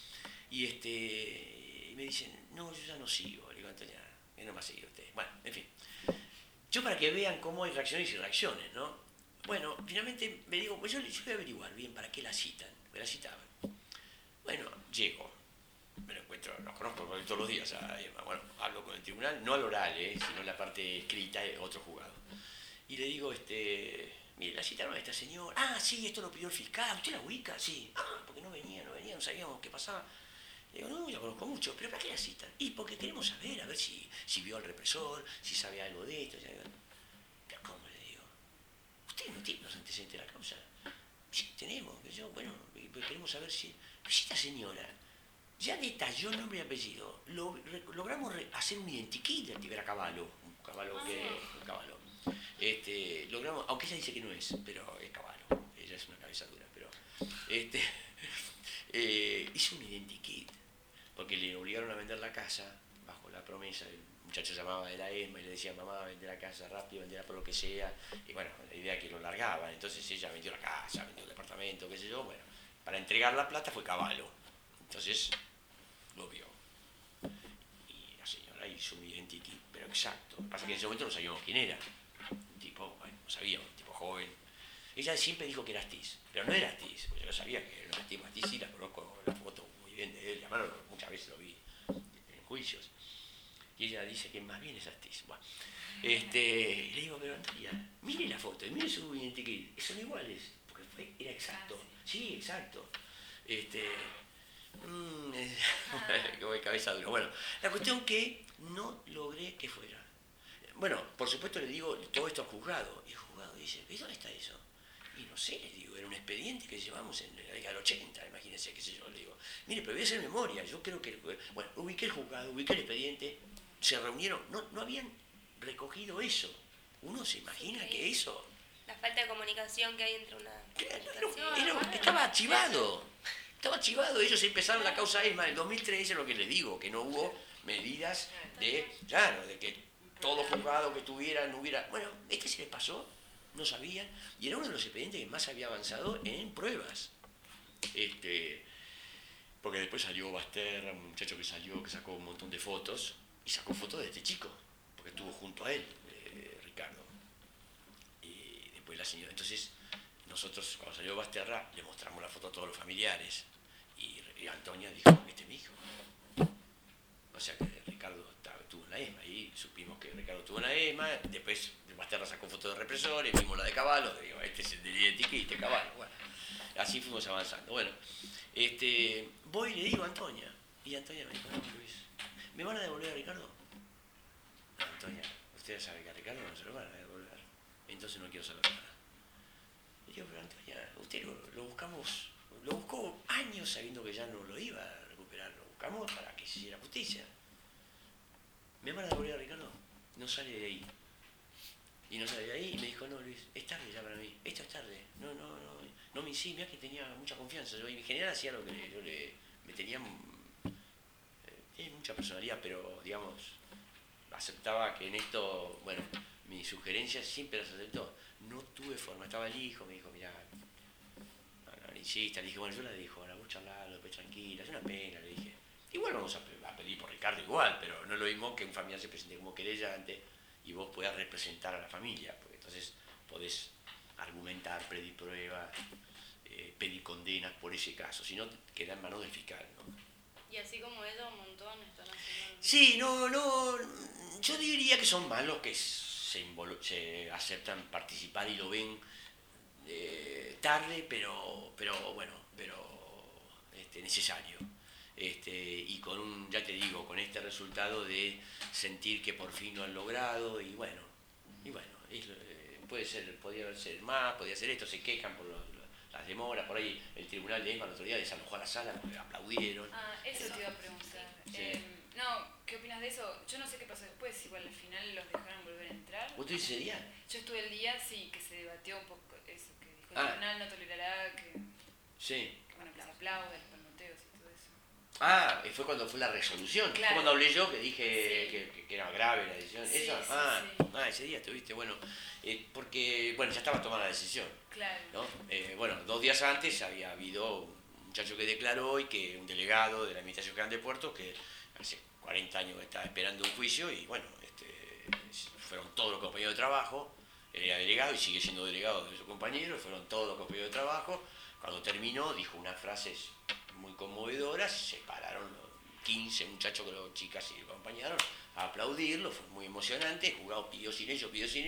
Y me dicen, no, yo ya no sigo. Le digo, Antonia, no me va a seguir usted. Bueno, en fin. Yo para que vean cómo hay reacciones y reacciones, ¿no? Bueno, finalmente me digo, pues yo voy a averiguar bien para qué la citan. Me la citaban. Bueno, llego. Me lo encuentro, los conozco todos los días. Bueno, hablo con el tribunal, no al oral, sino en la parte escrita de otro juzgado. Y le digo, mire, la citaron a esta señora. Ah, sí, esto lo pidió el fiscal. ¿Usted la ubica? Sí. Ah, porque no venía, no sabíamos qué pasaba. Le digo, no, la conozco mucho, pero ¿para qué la citan? Y porque queremos saber, a ver si vio al represor, si sabe algo de esto. Pero ¿cómo? Le digo, ¿usted no tiene los antecedentes de la causa? Sí, tenemos. Bueno, queremos saber si esta señora ya detalló nombre y apellido. Logramos hacer un identikit de Tibera Cavallo, un caballo. Logramos, aunque ella dice que no es, pero es Cavallo. Ella es una cabeza dura, pero hizo un identikit. Porque le obligaron a vender la casa bajo la promesa, el muchacho llamaba de la ESMA y le decía, mamá, vende la casa rápido, vendela por lo que sea, y bueno, la idea es que lo largaban, entonces ella vendió la casa, vendió el departamento, qué sé yo, bueno, para entregar la plata fue Cavallo, entonces lo vio, y la señora hizo un identikit, pero exacto, lo que pasa es que en ese momento no sabíamos quién era, un tipo, bueno, no sabíamos, un tipo joven, ella siempre dijo que era Astiz, pero no era Astiz, porque yo sabía que era Astiz, sí la conozco, la foto bien de él, además muchas veces lo vi en juicios, y ella dice que más bien es Astiz. Bueno, le digo, pero Antonia, mire la foto, mire su identikit, son iguales, porque era exacto, sí, exacto. Como de cabeza dura. Bueno, la cuestión que no logré que fuera. Bueno, por supuesto le digo todo esto al juzgado, y el juzgado dice, ¿y dónde está eso? Y no sé, le digo, era un expediente que llevamos en la década del 80, imagínense, qué sé yo, le digo, mire, pero voy a hacer memoria, yo creo que, bueno, ubiqué el juzgado, ubiqué el expediente, se reunieron, no habían recogido eso. Uno se imagina que eso... La falta de comunicación que hay entre una... Estaba archivado, ellos empezaron la causa ESMA en el 2013, lo que les digo, que no hubo medidas de que todo juzgado que tuviera, no hubiera... Bueno, se les pasó, no sabían, y era uno de los expedientes que más había avanzado en pruebas. Porque después salió Basterra, un muchacho que sacó un montón de fotos, y sacó fotos de este chico, porque estuvo junto a él, Ricardo. Y después la señora, entonces nosotros cuando salió Basterra le mostramos la foto a todos los familiares y Antonia dijo, este es mi hijo. O sea que Ricardo estuvo en la ESMA, y supimos que Ricardo estuvo en la ESMA, después Basterra sacó fotos de represores, vimos la de Caballo, digo, este es el del Identity, este Caballo, bueno, así fuimos avanzando. Bueno, voy y le digo a Antonia, y Antonia me dijo, no, Luis, ¿me van a devolver a Ricardo? Antonia, usted sabe que a Ricardo no se lo van a devolver, entonces no quiero saber nada. Y digo, pero Antonia, usted lo buscamos, lo buscó años sabiendo que ya no lo iba a recuperar, lo buscamos para que se hiciera justicia. ¿Me van a devolver a Ricardo? No sale de ahí. Y no sale de ahí y me dijo, no Luis, es tarde ya para mí, esto es tarde, no me insistí, mirá que tenía mucha confianza, yo en general hacía lo que me tenía mucha personalidad, pero digamos, aceptaba que en esto, bueno, mis sugerencias siempre las aceptó, no tuve forma, estaba el hijo, me dijo, mirá, no insista, le dije, bueno, yo la dejo, ahora vos charlarlo, después tranquila, es una pena, le dije, igual vamos a pedir por Ricardo igual, pero no es lo mismo que un familiar se presente como querellante y vos puedas representar a la familia, porque entonces podés argumentar, pedir pruebas, pedir condenas por ese caso, si no queda en manos del fiscal, ¿no? Y así como ella, un montón están haciendo. Sí, yo diría que son malos que se aceptan participar y lo ven tarde, pero necesario. Y con ya te digo, con este resultado de sentir que por fin lo han logrado, y bueno, podría ser más, podría ser esto, se quejan por las demoras, por ahí el tribunal de ESMA el otro día desalojó a la sala porque aplaudieron. Eso te iba a preguntar. Sí. ¿Qué opinas de eso? Yo no sé qué pasó después, igual al final los dejaron volver a entrar. ¿Vos estuviste ese día? Yo estuve el día, sí, que se debatió un poco eso, que dijo el tribunal no tolerará que sí. bueno, que se aplaude los palmoteos y todo eso. Fue cuando fue la resolución. Claro. Fue cuando hablé yo que dije sí. que era grave la decisión. Sí, ¿Eso? sí. Ese día estuviste, bueno, porque, bueno, ya estaba tomada la decisión. Claro. ¿No? Bueno, 2 días antes había habido un muchacho que declaró y que un delegado de la Administración General de Puertos que hace 40 años estaba esperando un juicio y, bueno, fueron todos los compañeros de trabajo, él era delegado y sigue siendo delegado de su compañero, fueron todos los compañeros de trabajo. Cuando terminó dijo unas frases muy conmovedoras, se pararon los 15 muchachos, chicas y lo acompañaron a aplaudirlo, fue muy emocionante, el juzgado pidió silencio,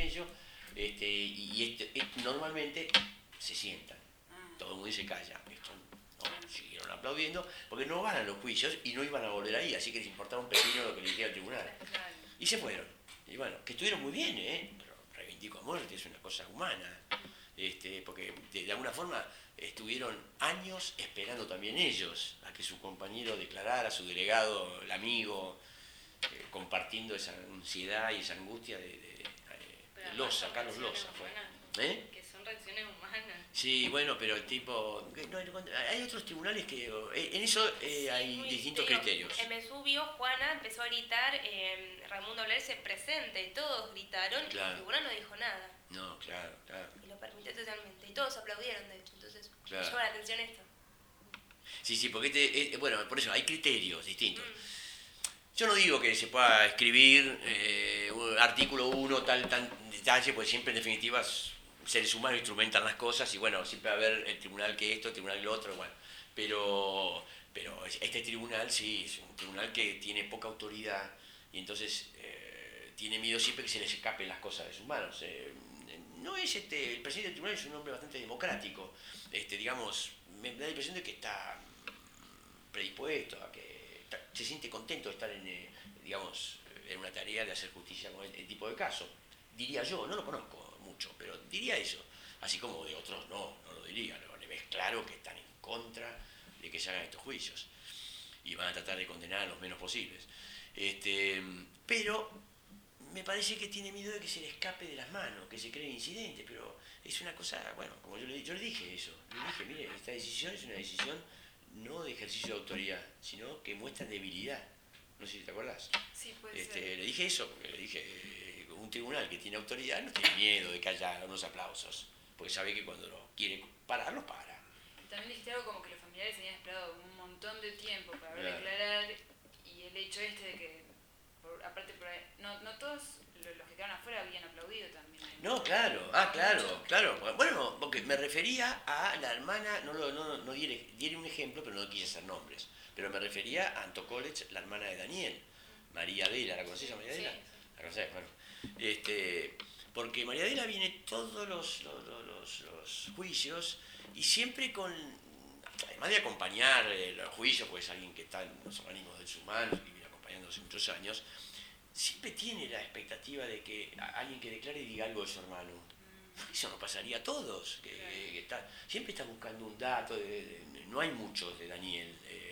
normalmente se sientan, todo el mundo se calla, siguieron aplaudiendo, porque no van a los juicios y no iban a volver ahí, así que les importaba un pepino lo que les dijera el tribunal. Y se fueron, y bueno, que estuvieron muy bien, pero reivindico a muerte, es una cosa humana, porque de alguna forma estuvieron años esperando también ellos a que su compañero declarara, su delegado, el amigo, compartiendo esa ansiedad y esa angustia de Loza, Carlos Loza. Que son reacciones humanas. Sí, bueno, pero el tipo... hay otros tribunales que... en eso hay distintos criterios. En Vesubio, Juana empezó a gritar, Raimundo Blaise presente, y todos gritaron, claro. Y el tribunal no dijo nada. No, claro. Y lo permitió totalmente, y todos aplaudieron, de hecho, entonces claro. me llama la atención esto. Sí, porque bueno, por eso hay criterios distintos. Yo no digo que se pueda escribir artículo 1, tal detalle, porque siempre en definitiva seres humanos instrumentan las cosas y bueno, siempre va a haber el tribunal que esto, el tribunal que lo otro, bueno. Pero este tribunal sí, es un tribunal que tiene poca autoridad y entonces tiene miedo siempre que se les escapen las cosas de sus manos. No es el presidente del tribunal es un hombre bastante democrático, digamos, me da la impresión de que está predispuesto a que se siente contento de estar en una tarea de hacer justicia con el tipo de caso. Diría yo, no lo conozco mucho, pero diría eso. Así como de otros no lo diría. Le ves claro que están en contra de que se hagan estos juicios. Y van a tratar de condenar a los menos posibles. Pero me parece que tiene miedo de que se le escape de las manos, que se cree incidente, pero es una cosa, bueno, como yo le dije eso. Le dije, mire, esta decisión es una decisión no de ejercicio de autoridad, sino que muestra debilidad. No sé si te acuerdas. Sí, puede ser. Le dije eso, porque le dije, un tribunal que tiene autoridad no tiene miedo de que haya unos aplausos, porque sabe que cuando lo quiere parar, lo para. Y también dijiste algo como que los familiares habían esperado un montón de tiempo para claro. declarar, y el hecho de que aparte, no todos los que quedaron afuera habían aplaudido también. No, claro, claro. Bueno, porque me refería a la hermana, no diré un ejemplo, pero no quise hacer nombres. Pero me refería a Anto College, la hermana de Daniel, María Adela, ¿la conocés a María Adela? Sí. ¿La conocés? Bueno, porque María Adela viene todos los juicios y siempre además de acompañar los juicios, pues es alguien que está en los organismos derechos humanos y viene acompañando hace muchos años, siempre tiene la expectativa de que alguien que declare diga algo de su hermano. Eso no pasaría a todos. Siempre está buscando un dato. No hay muchos de Daniel,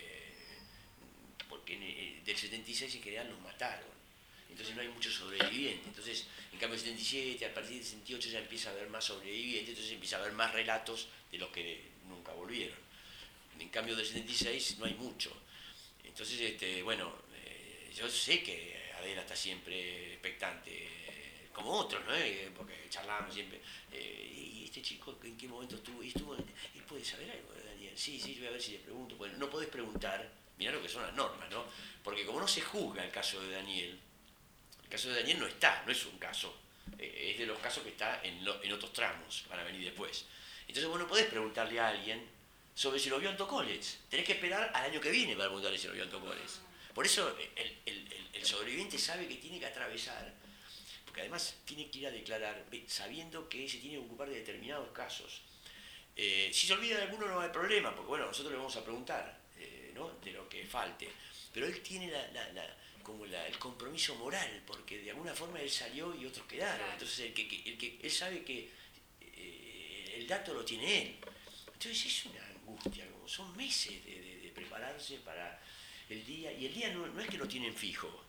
porque del 76 en general los mataron. Entonces no hay muchos sobrevivientes. Entonces, en cambio, del 77, a partir del 68 ya empieza a haber más sobrevivientes, entonces empieza a haber más relatos de los que nunca volvieron. En cambio, del 76 no hay mucho. Entonces, yo sé que Adela está siempre expectante, como otros, ¿no? Porque charlamos siempre. ¿Y este chico en qué momento estuvo? ¿Él puede saber algo de Daniel? Sí, yo voy a ver si le pregunto. Bueno, no podés preguntar, mirá lo que son las normas, ¿no? Porque como no se juzga el caso de Daniel, el caso de Daniel no es un caso, es de los casos que está en otros tramos, van a venir después. Entonces vos no podés preguntarle a alguien sobre si lo vio Anto College. Tenés que esperar al año que viene para preguntarle si lo vio Anto College. Por eso el sobreviviente sabe que tiene que atravesar, porque además tiene que ir a declarar sabiendo que se tiene que ocupar de determinados casos. Si se olvida de alguno no hay problema, porque bueno, nosotros le vamos a preguntar, ¿no? De lo que falte. Pero él tiene el compromiso moral, porque de alguna forma él salió y otros quedaron. Entonces él sabe que el dato lo tiene él. Entonces es una angustia, como son meses de prepararse para el día, y el día no es que lo tienen fijo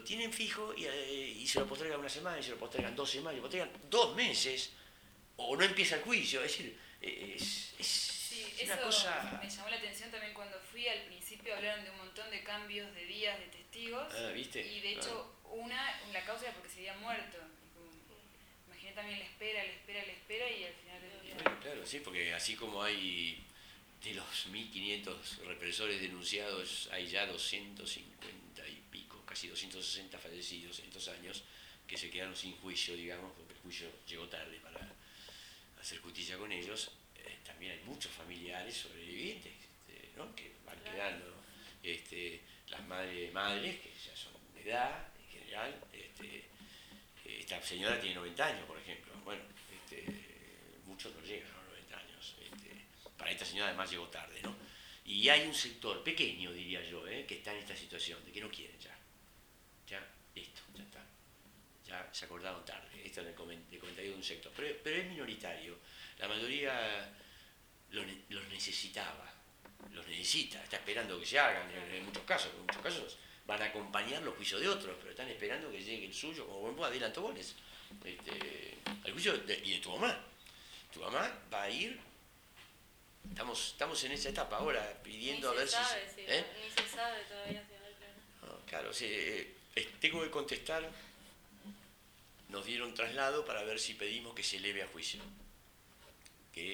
y se lo postergan una semana, y se lo postergan 2 semanas, y se lo postergan 2 meses, o no empieza el juicio, es decir, es una cosa... Me llamó la atención también cuando fui, al principio hablaron de un montón de cambios de días de testigos, ¿viste? Y de hecho la causa era porque se había muerto. Imaginé también la espera, y al final del día... Bueno, claro, sí, porque así como hay de los 1.500 represores denunciados, hay ya 250 y pico, casi 260 fallecidos en estos años, que se quedaron sin juicio, digamos, porque el juicio llegó tarde para hacer justicia con ellos. También hay muchos familiares sobrevivientes, ¿no? Que van quedando, las madres, que ya son de edad, en general. Esta señora tiene 90 años, por ejemplo. Bueno, muchos no llegan a los 90 años. Para esta señora además llegó tarde, ¿no? Y hay un sector pequeño, diría yo, que está en esta situación, de que no quieren ya. Ya, listo, ya está. Ya se acordaron tarde. Esto es el comentario de un sector. Pero es minoritario. La mayoría los necesitaba, los necesita, está esperando que se hagan en muchos casos. En muchos casos van a acompañar los juicios de otros, pero están esperando que llegue el suyo, como buen Adela Anto College. El juicio y de tu mamá. Tu mamá va a ir. Estamos en esa etapa ahora, pidiendo a ver si... Ni se sabe todavía si va a declarar. No, claro, sí, tengo que contestar. Nos dieron traslado para ver si pedimos que se eleve a juicio. Que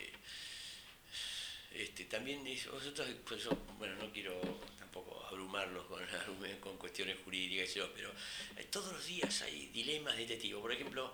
también nosotros, bueno, no quiero tampoco abrumarlos con cuestiones jurídicas, pero todos los días hay dilemas de este tipo. Por ejemplo,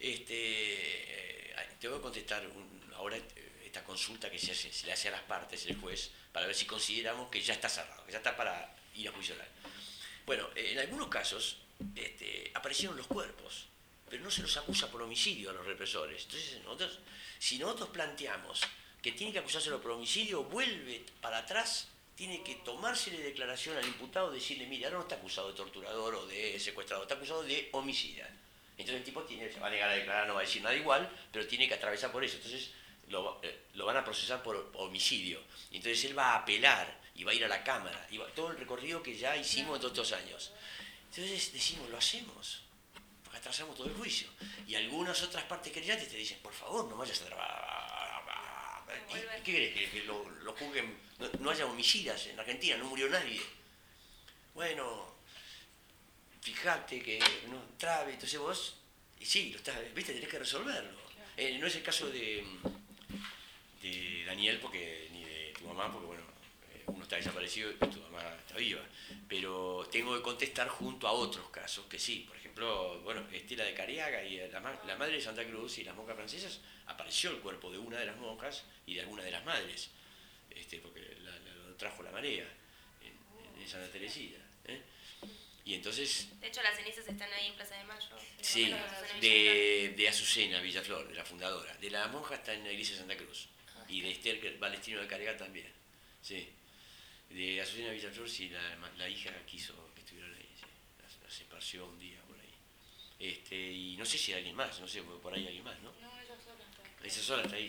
te voy a contestar ahora esta consulta que se le hace a las partes, el juez, para ver si consideramos que ya está cerrado, que ya está para ir a juicio oral. Bueno, en algunos casos aparecieron los cuerpos, pero no se los acusa por homicidio a los represores. Entonces, si nosotros planteamos que tiene que acusárselo por homicidio, vuelve para atrás, tiene que tomársele declaración al imputado, decirle, mira, ahora no está acusado de torturador o de secuestrador, está acusado de homicida. Entonces el tipo se va a negar a declarar, no va a decir nada igual, pero tiene que atravesar por eso. Entonces lo van a procesar por homicidio. Y entonces él va a apelar y va a ir a la cámara, y todo el recorrido que ya hicimos en todos estos años. Entonces decimos, lo hacemos, porque atrasamos todo el juicio. Y algunas otras partes querellantes te dicen, por favor, no vayas a trabajar. ¿Y qué querés? ¿Que lo juzguen? No haya homicidas en Argentina, no murió nadie. Bueno, fíjate que no trabe, entonces vos, y sí, viste, tenés que resolverlo. No es el caso de Daniel, porque ni de tu mamá, porque bueno, uno está desaparecido y tu mamá está viva. Pero tengo que contestar junto a otros casos que sí. Por ejemplo, bueno, Estela de Cariaga y la madre de Santa Cruz y las monjas francesas, apareció el cuerpo de una de las monjas y de alguna de las madres, porque lo trajo la marea en Santa Teresita. Y entonces... De hecho, las cenizas están ahí en Plaza de Mayo. Sí, de Azucena Villaflor, de la fundadora. De la monja está en la iglesia de Santa Cruz. Y de Esther Balestino de Cariaga también. Sí. De Azucena Villaflor, sí, la hija quiso que estuvieran ahí. Sí. Las esparció un día por ahí. Y no sé si hay alguien más, no sé, por ahí hay alguien más, ¿no? No, ella sola está. Esa sola está ahí.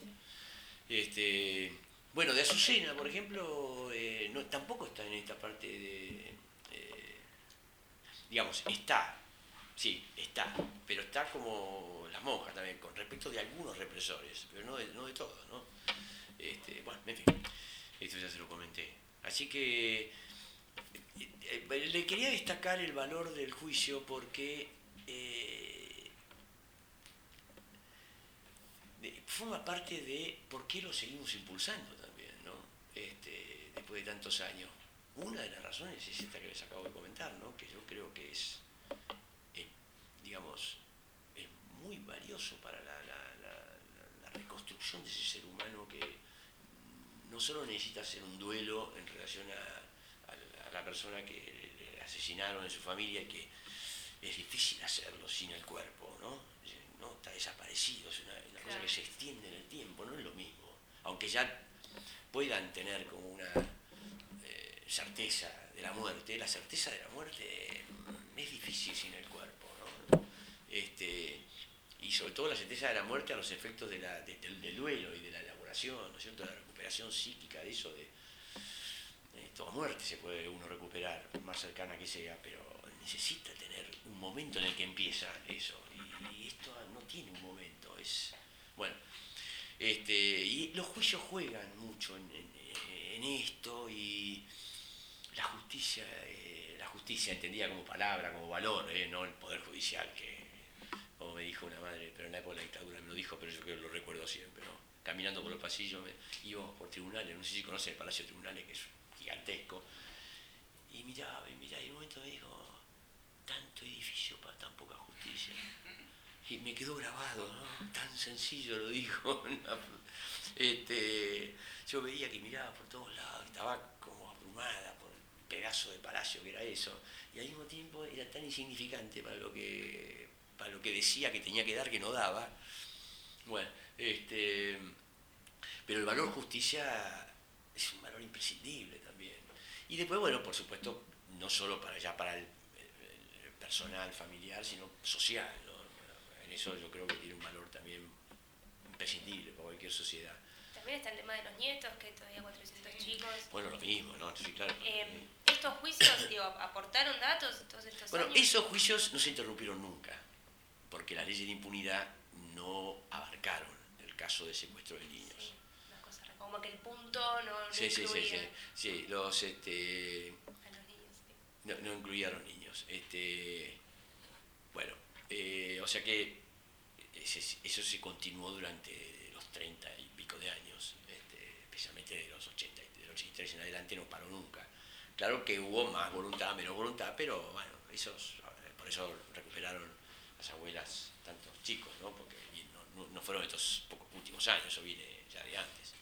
Bueno, de Azucena, por ejemplo, tampoco está en esta parte de... digamos, está, pero está como las monjas también, con respecto de algunos represores, pero no de todos, ¿no? Bueno, en fin, esto ya se lo comenté. Así que le quería destacar el valor del juicio porque forma parte de por qué lo seguimos impulsando también, ¿no? Después de tantos años. Una de las razones es esta que les acabo de comentar, ¿no? Que yo creo que es, digamos, es muy valioso para la reconstrucción de ese ser humano que no solo necesita hacer un duelo en relación a la persona que le asesinaron en su familia, y que es difícil hacerlo sin el cuerpo, ¿no? No, está desaparecido, es una cosa que se extiende en el tiempo, no es lo mismo. Aunque ya puedan tener como una certeza de la muerte, la certeza de la muerte es difícil sin el cuerpo, ¿no? Y sobre todo la certeza de la muerte a los efectos del duelo y de la elaboración, ¿no es cierto?, de la recuperación psíquica de eso, de toda muerte se puede uno recuperar, por más cercana que sea, pero necesita tener un momento en el que empieza eso, y esto no tiene un momento, bueno, y los juicios juegan mucho en esto, y la justicia entendida como palabra, como valor, no el poder judicial, que, como me dijo una madre, pero en la época de la dictadura me lo dijo, pero yo creo que lo recuerdo siempre, ¿no? Caminando por los pasillos, íbamos por tribunales, no sé si conocen el Palacio de Tribunales, que es gigantesco, y miraba, y en un momento me dijo, tanto edificio para tan poca justicia. Y me quedó grabado, ¿no? Tan sencillo lo dijo. Yo veía que miraba por todos lados, estaba como abrumada por el pedazo de palacio que era eso, y al mismo tiempo era tan insignificante para lo que decía que tenía que dar, que no daba. Bueno, pero el valor justicia es un valor imprescindible también. Y después, bueno, por supuesto, no solo para el personal, familiar, sino social, ¿no? En eso yo creo que tiene un valor también imprescindible para cualquier sociedad. También está el tema de los nietos, que hay todavía 400 chicos. Bueno, lo mismo, ¿no? Sí, claro. ¿Estos juicios, aportaron datos todos estos años? Bueno, esos juicios no se interrumpieron nunca, porque las leyes de impunidad no abarcaron el caso de secuestro de niños. Sí, una cosa como que el punto no incluía. Sí, a los niños, sí. No incluía a los niños. Bueno, o sea que eso se continuó durante los 30 y pico de años, especialmente de los 80, del 83 en adelante no paró nunca. Claro que hubo más voluntad, menos voluntad, pero bueno, por eso recuperaron las abuelas tantos chicos, ¿no? Porque no fueron estos pocos últimos años, eso viene ya de antes.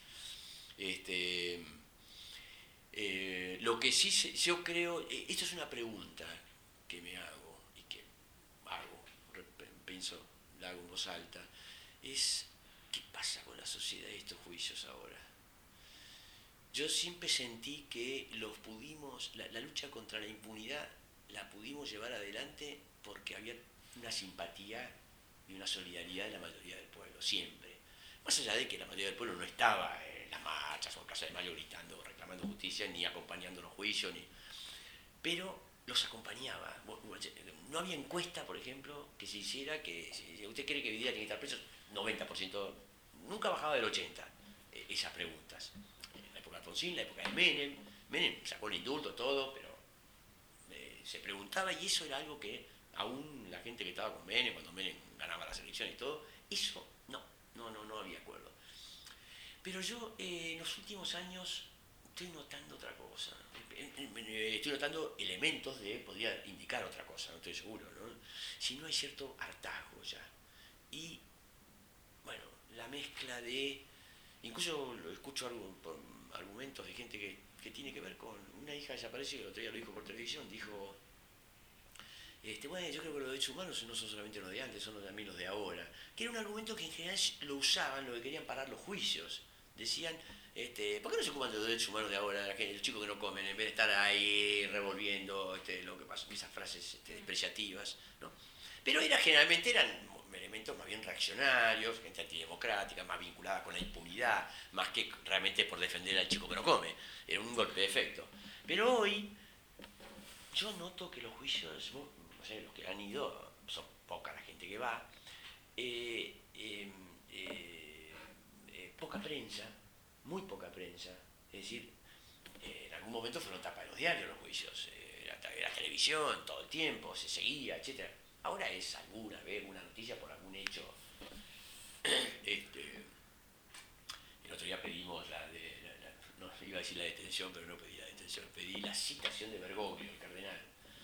Lo que sí yo creo, esto es una pregunta que me hago y que pienso, la hago en voz alta, es ¿qué pasa con la sociedad de estos juicios ahora? Yo siempre sentí que la lucha contra la impunidad la pudimos llevar adelante porque había una simpatía y una solidaridad de la mayoría del pueblo, siempre. Más allá de que la mayoría del pueblo no estaba en las marchas o en Casa de Mayo gritando, reclamando justicia, ni acompañando los juicios, pero los acompañaba. No había encuesta, por ejemplo, que se hiciera que si usted cree que Videla tiene que estar preso, 90%, nunca bajaba del 80%, esas preguntas. En la época de Alfonsín, la época de Menem sacó el indulto, todo, pero se preguntaba, y eso era algo que aún la gente que estaba con Menem, cuando Menem ganaba las elecciones y todo, eso no había acuerdo. Pero yo en los últimos años estoy notando otra cosa. Estoy notando elementos podría indicar otra cosa, no estoy seguro, ¿no? Si no hay cierto hartazgo ya. Y, bueno, la mezcla de... Incluso lo escucho por argumentos de gente que tiene que ver con una hija desaparecida, el otro día lo dijo por televisión, dijo... bueno, yo creo que los derechos humanos no son solamente los de antes, son también los de ahora. Que era un argumento que en general lo usaban, lo que querían parar los juicios. Decían, ¿por qué no se ocupan de los derechos humanos de ahora, los chicos que no comen, en vez de estar ahí revolviendo lo que pasa, esas frases despreciativas, ¿no? Pero generalmente eran elementos más bien reaccionarios, gente antidemocrática, más vinculada con la impunidad, más que realmente por defender al chico que no come. Era un golpe de efecto. Pero hoy, yo noto que los juicios, no sé, los que han ido, son poca la gente que va, poca prensa, muy poca prensa, es decir, en algún momento fueron tapa de los diarios los juicios, era televisión todo el tiempo, se seguía, etc. Ahora es alguna vez una noticia por algún hecho. El otro día pedimos no iba a decir la detención, pero no pedí la detención, pedí la citación de Bergoglio, el cardenal.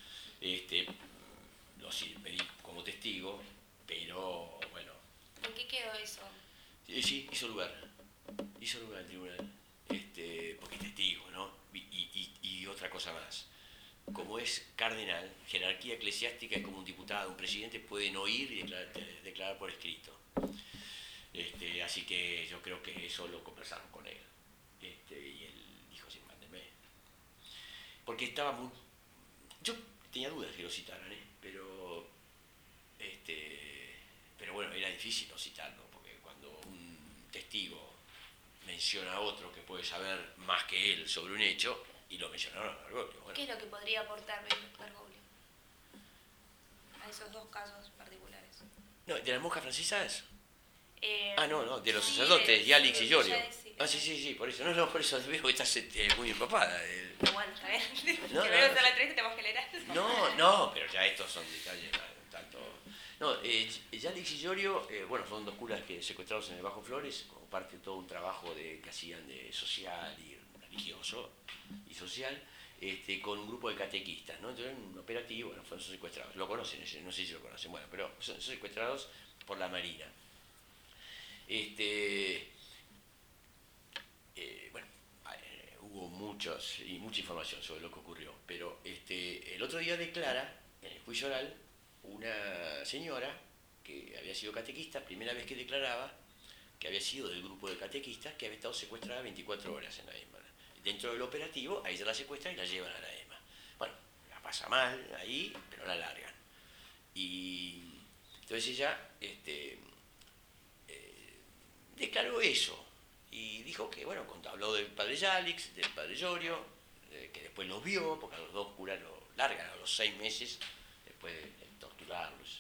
Lo pedí como testigo, pero bueno. ¿En qué quedó eso? Sí, hizo lugar el tribunal, porque es testigo, ¿no? Y otra cosa más. Como es cardenal, jerarquía eclesiástica es como un diputado, un presidente puede no ir y declarar por escrito. Así que yo creo que eso lo conversaron con él. Y él dijo, sí, mándenme. Porque estaba muy... Yo tenía dudas que lo citaran, pero bueno, era difícil no citarlo, porque cuando un testigo menciona a otro que puede saber más que él sobre un hecho, y lo mencionaron a Bergoglio. Bueno. ¿Qué es lo que podría aportar Bergoglio a esos dos casos particulares? No, ¿de las monjas francesas? No, de los sí, sacerdotes, Yalix y Giorgio. Sí. Sí, por eso. No, por eso veo que estás muy empapada. Pero bueno, está bien. No, que veo la entrevista tenemos que leer eso. No, pero ya estos son detalles tanto... No, Yalix y Giorgio, bueno, son dos curas secuestrados en el Bajo Flores, como parte de todo un trabajo que hacían de social y religioso y social, con un grupo de catequistas, ¿no? Entonces, un operativo, bueno, fueron secuestrados. Lo conocen, no sé si lo conocen, bueno, pero son secuestrados por la Marina. Bueno, hubo mucha información sobre lo que ocurrió, pero el otro día declara en el juicio oral una señora que había sido catequista, primera vez que declaraba que había sido del grupo de catequistas que había estado secuestrada 24 horas en la ESMA. Dentro del operativo, a ella la secuestran y la llevan a la ESMA. Bueno, la pasa mal ahí, pero la largan. Y entonces ella declaró eso y dijo que, bueno, habló del padre Yalix, del padre Giorgio, que después los vio, porque a los dos curas lo largan a los 6 meses, después de torturarlos,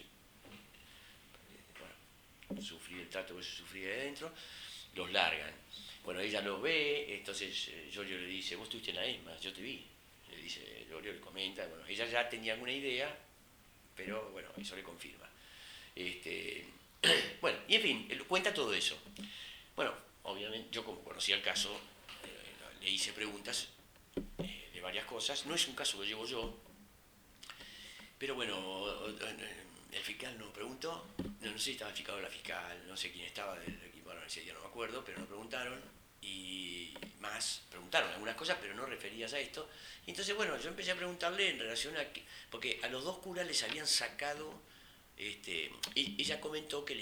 sufrir el trato que se sufría de dentro, los largan. Bueno, ella lo ve, entonces Giorgio le dice, vos estuviste en la ESMA, yo te vi. Le dice, Giorgio le comenta, bueno, ella ya tenía alguna idea, pero bueno, eso le confirma. Bueno, y en fin, cuenta todo eso. Bueno, obviamente, yo como conocía el caso, le hice preguntas de varias cosas. No es un caso que llevo yo, pero bueno, el fiscal nos preguntó, no sé si estaba el fiscal o la fiscal, no sé quién estaba del equipo, ese día no me acuerdo, pero nos preguntaron, y más, preguntaron algunas cosas, pero no referidas a esto. Y entonces, bueno, yo empecé a preguntarle en relación a que, porque a los dos curas les habían sacado, y ella comentó que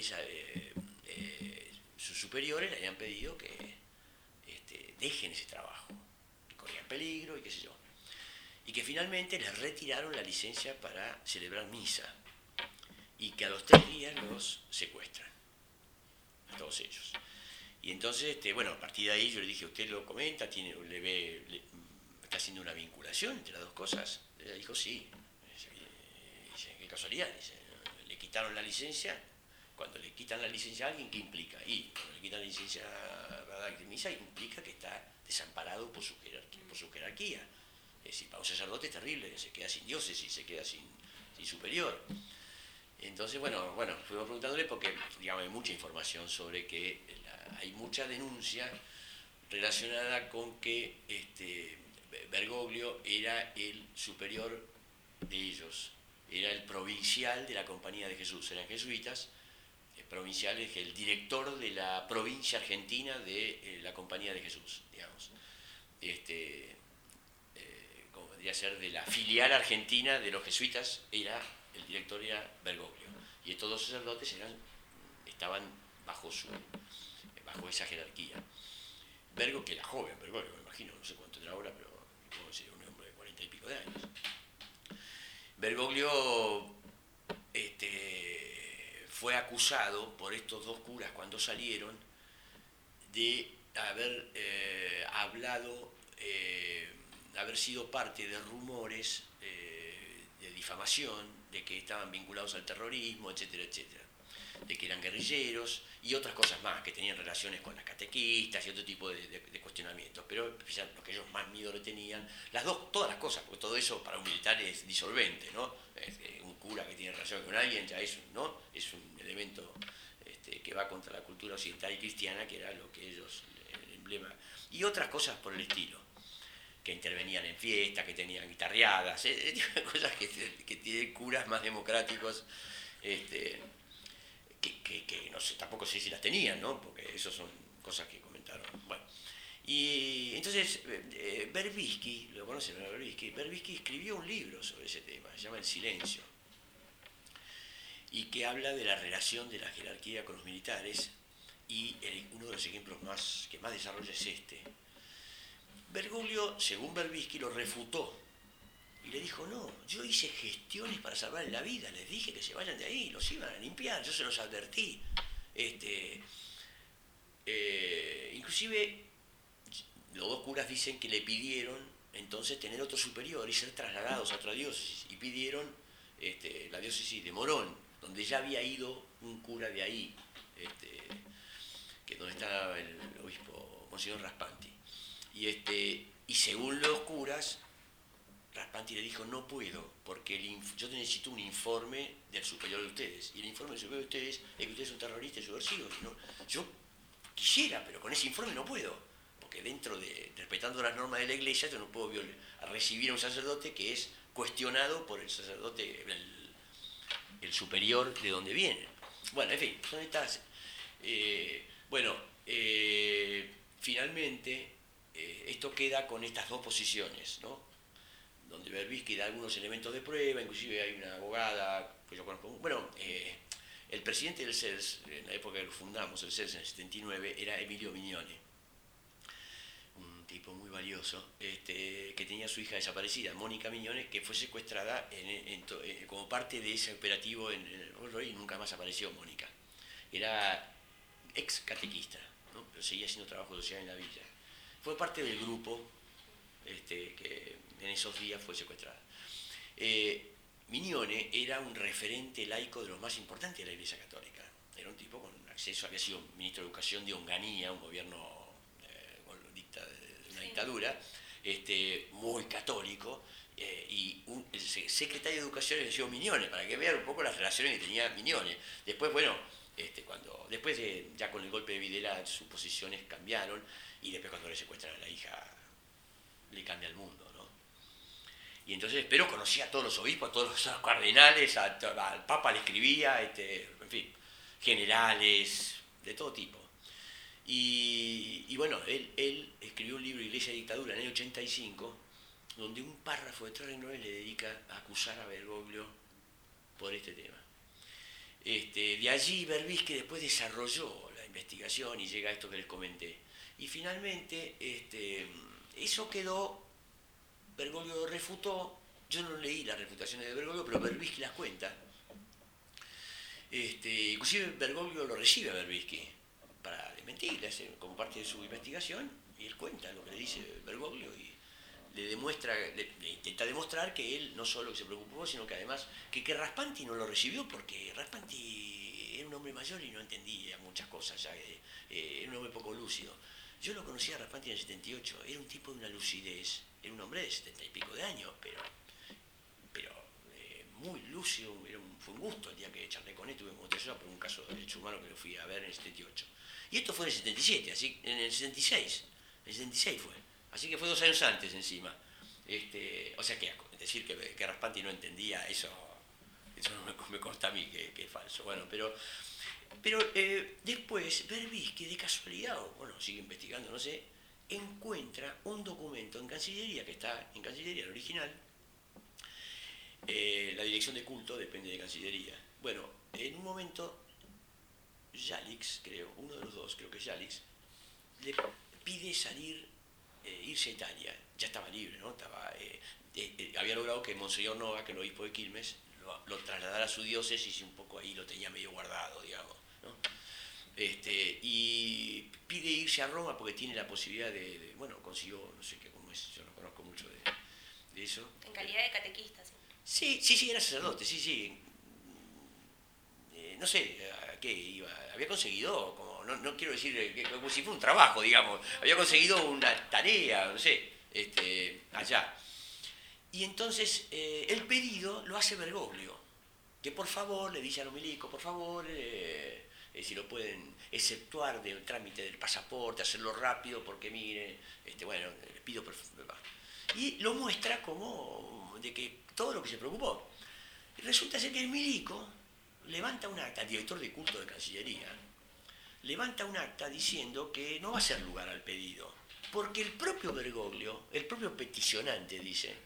sus superiores le habían pedido que dejen ese trabajo, que corrían peligro y qué sé yo. Y que finalmente les retiraron la licencia para celebrar misa. Y que a los 3 días los secuestran, a todos ellos. Y entonces, bueno, a partir de ahí yo le dije, usted lo comenta, está haciendo una vinculación entre las dos cosas. Ella dijo, sí. Dice, qué casualidad, dice, le quitaron la licencia. Cuando le quitan la licencia a alguien, ¿qué implica? Y cuando le quitan la licencia para dar misa, implica que está desamparado por su jerarquía. Es decir, para un sacerdote es terrible, se queda sin diócesis, se queda sin superior. Entonces, bueno, fuimos preguntándole porque, digamos, hay mucha información sobre que hay mucha denuncia relacionada con que Bergoglio era el superior de ellos, era el provincial de la Compañía de Jesús, eran jesuitas, provinciales, el director de la provincia argentina de la Compañía de Jesús, digamos. Como podría ser de la filial argentina de los jesuitas, el director era Bergoglio. Y estos dos sacerdotes estaban bajo esa jerarquía. Que era joven, Bergoglio, me imagino, no sé cuánto era ahora, pero como decir, un hombre de 40 y pico de años. Bergoglio fue acusado por estos dos curas cuando salieron de haber haber sido parte de rumores de difamación, de que estaban vinculados al terrorismo, etcétera, etcétera, de que eran guerrilleros y otras cosas más, que tenían relaciones con las catequistas y otro tipo de cuestionamientos, pero lo que ellos más miedo le tenían, todas las cosas, porque todo eso para un militar es disolvente, ¿no? Un cura que tiene relación con alguien ya es un elemento que va contra la cultura occidental y cristiana, que era lo que ellos, el emblema, y otras cosas por el estilo, que intervenían en fiestas, que tenían guitarreadas, cosas que tienen curas más democráticos, que no sé, tampoco sé si las tenían, ¿no? Porque eso son cosas que comentaron. Bueno, y entonces Berbisky, ¿lo conocen a Berbisky? Berbisky escribió un libro sobre ese tema, se llama El silencio, y que habla de la relación de la jerarquía con los militares, y uno de los ejemplos que más desarrolla es este. Bergoglio, según Berbisky, lo refutó y le dijo: no, yo hice gestiones para salvarles la vida, les dije que se vayan de ahí, los iban a limpiar, yo se los advertí. Inclusive los dos curas dicen que le pidieron entonces tener otro superior y ser trasladados a otra diócesis, y pidieron la diócesis de Morón, donde ya había ido un cura de ahí, que donde estaba el obispo Monseñor Raspanti. Y según los curas, Raspanti le dijo: no puedo, porque yo necesito un informe del superior de ustedes, y el informe del superior de ustedes es que ustedes son terroristas y subversivos. No, yo quisiera, pero con ese informe no puedo, porque respetando las normas de la Iglesia, yo no puedo recibir a un sacerdote que es cuestionado por el sacerdote, el superior de donde viene. Bueno, en fin, son estas... finalmente, esto queda con estas dos posiciones, ¿no? Donde Berbisky da algunos elementos de prueba, inclusive hay una abogada que yo conozco. Bueno, el presidente del CELS, en la época que lo fundamos, el CELS en el 79, era Emilio Mignone, un tipo muy valioso, que tenía a su hija desaparecida, Mónica Mignone, que fue secuestrada como parte de ese operativo en el Rollo, y nunca más apareció Mónica. Era ex catequista, ¿no? Pero seguía haciendo trabajo social en la villa. Fue parte del grupo que en esos días fue secuestrada. Mignone era un referente laico de los más importantes de la Iglesia Católica. Era un tipo con acceso, había sido ministro de Educación de Onganía, un gobierno de una dictadura, muy católico, y el secretario de Educación había sido Mignone, para que vean un poco las relaciones que tenía Mignone. Después, bueno, ya con el golpe de Videla sus posiciones cambiaron, y después cuando le secuestran a la hija le cambia el mundo, ¿no? Y entonces, pero conocía a todos los obispos, a todos los cardenales, al Papa le escribía, en fin, generales, de todo tipo. Y bueno, él escribió un libro, Iglesia y Dictadura, en el 85, donde un párrafo de 3 renglones le dedica a acusar a Bergoglio por este tema. De allí Berbisky después desarrolló la investigación y llega a esto que les comenté. Y finalmente, eso quedó, Bergoglio lo refutó. Yo no leí las refutaciones de Bergoglio, pero Berbisky las cuenta. Inclusive Bergoglio lo recibe a Berbisky para desmentirle, como parte de su investigación, y él cuenta lo que le dice Bergoglio y le intenta demostrar que él no solo que se preocupó, sino que además que Raspanti no lo recibió, porque Raspanti era un hombre mayor y no entendía muchas cosas, ya era un hombre poco lúcido. Yo lo conocí a Raspanti en el 78, era un tipo de una lucidez, era un hombre de 70 y pico de años, pero muy lúcido, fue un gusto el día que charlé con él, tuve un botella por un caso de derecho humano que lo fui a ver en el 78. Y esto fue en el 77, así en el 76. el 76 fue. Así que fue 2 años antes encima. O sea que decir que Raspanti no entendía eso no me consta a mí que es falso. Bueno, pero después Berbisky de casualidad, o bueno, sigue investigando, no sé, encuentra un documento en Cancillería, que está en Cancillería, el original. La dirección de culto depende de Cancillería. Bueno, en un momento Yalix, creo, uno de los dos, creo que es Yalix, le pide salir, irse a Italia. Ya estaba libre, ¿no? Había logrado que Monseñor Nova, que el obispo de Quilmes, lo trasladara a su diócesis y un poco ahí lo tenía medio guardado, digamos, ¿no? Y pide irse a Roma porque tiene la posibilidad bueno, consiguió, no sé qué cómo es, yo no conozco mucho de eso. En calidad de catequista, sí. Sí, era sacerdote, sí. No sé a qué iba, había conseguido, como, no quiero decir como si fuera un trabajo, digamos, había conseguido una tarea, no sé, allá. Y entonces el pedido lo hace Bergoglio, que por favor, le dice a los milicos, por favor, si lo pueden exceptuar del trámite del pasaporte, hacerlo rápido, porque mire, bueno, les pido por favor. Y lo muestra como de que todo lo que se preocupó. Y resulta ser que el milico levanta un acta, el director de culto de Cancillería, levanta un acta diciendo que no va a ser lugar al pedido, porque el propio Bergoglio, el propio peticionante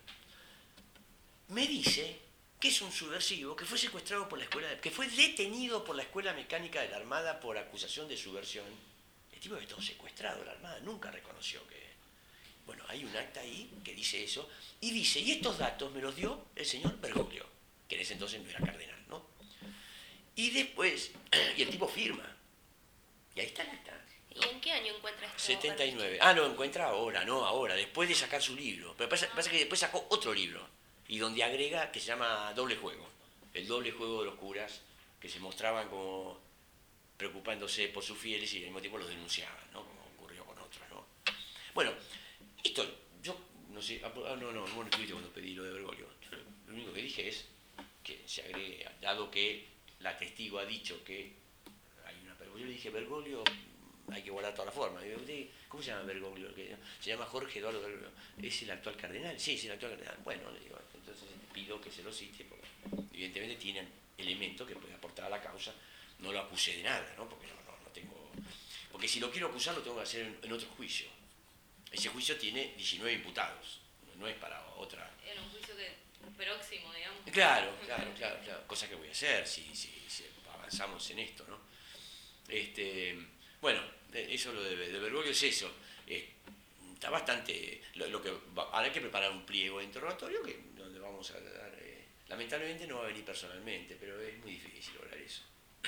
me dice que es un subversivo, que fue secuestrado por la escuela, que fue detenido por la Escuela Mecánica de la Armada por acusación de subversión. El tipo que estuvo secuestrado, la Armada nunca reconoció que... Bueno, hay un acta ahí que dice eso, y dice, y estos datos me los dio el señor Bergoglio, que en ese entonces no era cardenal, ¿no? Y después, y el tipo firma, y ahí está el acta. ¿Y en qué año encuentra esto? 79. Lo encuentra ahora, después de sacar su libro. Pero pasa que después sacó otro libro, y donde agrega que se llama Doble Juego. El doble juego de los curas, que se mostraban como preocupándose por sus fieles y al mismo tiempo los denunciaban, ¿no? Como ocurrió con otros, ¿no? Bueno, esto, yo no sé, no estuviste cuando pedí lo de Bergoglio. Lo único que dije es que se agregue, dado que la testigo ha dicho que hay una... Yo le dije, Bergoglio, hay que guardar toda la forma. ¿Cómo se llama Bergoglio? Se llama Jorge Eduardo Bergoglio. ¿Es el actual cardenal? Sí, es el actual cardenal. Bueno, le digo, entonces pido que se lo cite, porque evidentemente tienen elementos que pueden aportar a la causa. No lo acusé de nada, ¿no? Porque no tengo... Porque si lo quiero acusar lo tengo que hacer en otro juicio. Ese juicio tiene 19 imputados, no es para otra... En un juicio próximo, digamos. Claro. Cosa que voy a hacer si avanzamos en esto, ¿no? Bueno, eso lo de Bergoglio es eso. Está bastante... ahora hay que preparar un pliego de interrogatorio donde vamos a dar... lamentablemente no va a venir personalmente, pero es muy difícil lograr eso.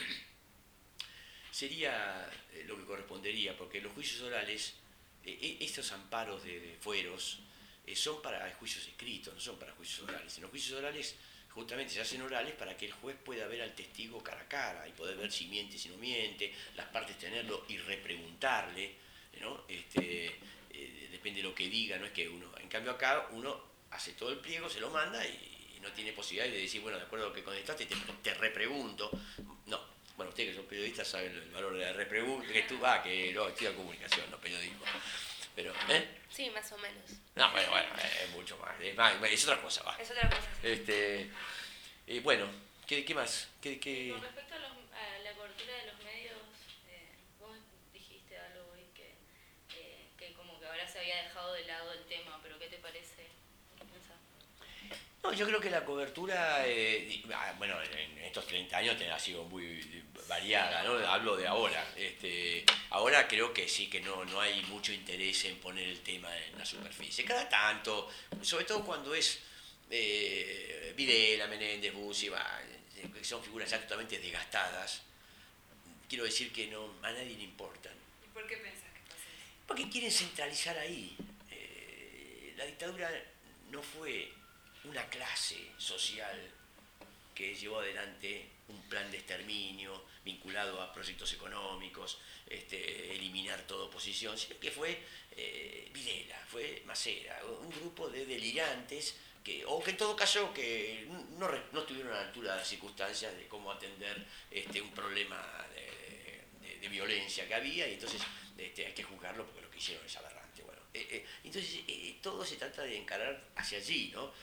Sería lo que correspondería, porque los juicios orales... estos amparos de fueros son para juicios escritos, no son para juicios orales. En los juicios orales justamente se hacen orales para que el juez pueda ver al testigo cara a cara y poder ver si miente, si no miente, las partes tenerlo y repreguntarle, ¿no? Depende de lo que diga, no es que uno... En cambio acá uno hace todo el pliego, se lo manda y no tiene posibilidad de decir, bueno, de acuerdo a lo que contestaste, te repregunto. No. Bueno, ustedes que son periodistas saben el valor de la repregunta, que no, estudia comunicación, no periodismo. Pero, Sí, más o menos. No, bueno, es mucho más. Es otra cosa, va. Es otra cosa. Sí. Bueno, ¿qué más? Con respecto a la cobertura de los medios, vos dijiste algo hoy que como que ahora se había dejado de lado el tema, pero ¿qué te parece? ¿Qué pensás? No, yo creo que la cobertura, bueno, en estos 30 años ha sido muy variada, ¿no? Hablo de ahora. Ahora creo que sí, que no hay mucho interés en poner el tema en la superficie. Cada tanto, sobre todo cuando es Videla, Menéndez, Bussi, que son figuras ya totalmente desgastadas, quiero decir que a nadie le importan. ¿Y por qué pensás que pasa eso? Porque quieren centralizar ahí. La dictadura no fue una clase social que llevó adelante un plan de exterminio vinculado a proyectos económicos, eliminar toda oposición, sino que fue Videla, fue Macera, un grupo de delirantes que en todo caso que no estuvieron a la altura de las circunstancias de cómo atender un problema de violencia que había, y entonces hay que juzgarlo porque lo que hicieron es aberrante. Entonces, todo se trata de encarar hacia allí, ¿no?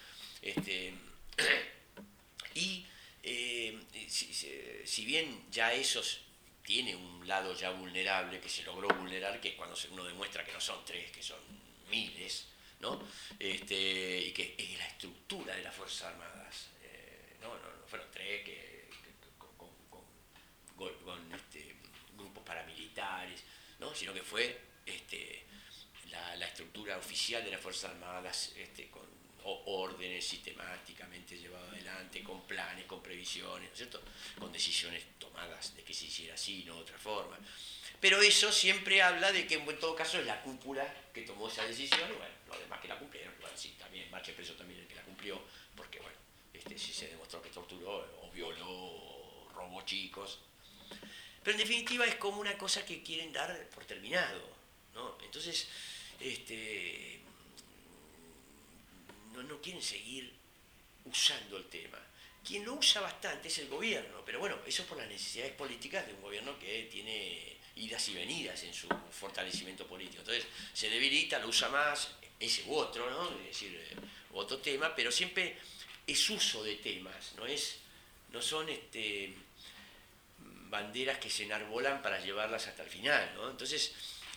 Y si bien ya esos tiene un lado ya vulnerable, que se logró vulnerar, que es cuando uno demuestra que no son 3, que son miles, ¿no? Y que es la estructura de las Fuerzas Armadas. No fueron 3 con grupos paramilitares, ¿no? Sino que fue la estructura oficial de las Fuerzas Armadas, con órdenes sistemáticamente llevadas adelante, con planes, con previsiones, ¿no es cierto? Con decisiones tomadas de que se hiciera así, no de otra forma. Pero eso siempre habla de que en todo caso es la cúpula que tomó esa decisión, y bueno, los demás que la cumplieron, bueno, sí, también, Bache Preso también el que la cumplió, porque bueno, si se demostró que torturó o violó o robó chicos. Pero en definitiva es como una cosa que quieren dar por terminado, ¿no? Entonces, no quieren seguir usando el tema. Quien lo usa bastante es el gobierno, pero bueno, eso es por las necesidades políticas de un gobierno que tiene idas y venidas en su fortalecimiento político. Entonces, se debilita, lo usa más, ese u otro, ¿no? Es decir, otro tema, pero siempre es uso de temas, no son banderas que se enarbolan para llevarlas hasta el final, ¿no? Entonces,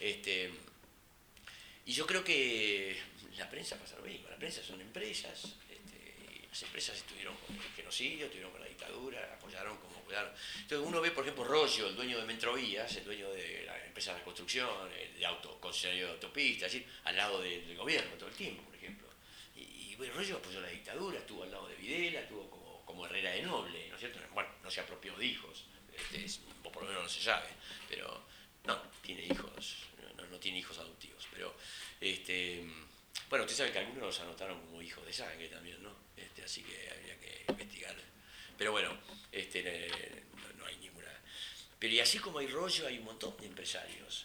y yo creo que la prensa pasa lo mismo, la prensa son empresas, las empresas estuvieron con el genocidio, estuvieron con la dictadura, apoyaron como apoyaron. Entonces uno ve, por ejemplo, Roggio, el dueño de Metrovías, el dueño de la empresa de construcción, de concesionario de autopistas, así, al lado del gobierno todo el tiempo, por ejemplo. Y bueno, Roggio apoyó la dictadura, estuvo al lado de Videla, estuvo como Herrera de Noble, ¿no es cierto? Bueno, no se apropió de hijos, o por lo menos no se sabe, pero no, tiene hijos, no tiene hijos adoptivos, pero bueno, usted sabe que algunos los anotaron como hijos de sangre también, ¿no? Así que habría que investigar. Pero bueno, no hay ninguna. Pero y así como hay Roggio, hay un montón de empresarios.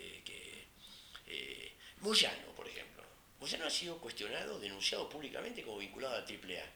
Moyano, por ejemplo. Moyano ha sido cuestionado, denunciado públicamente como vinculado a la AAA.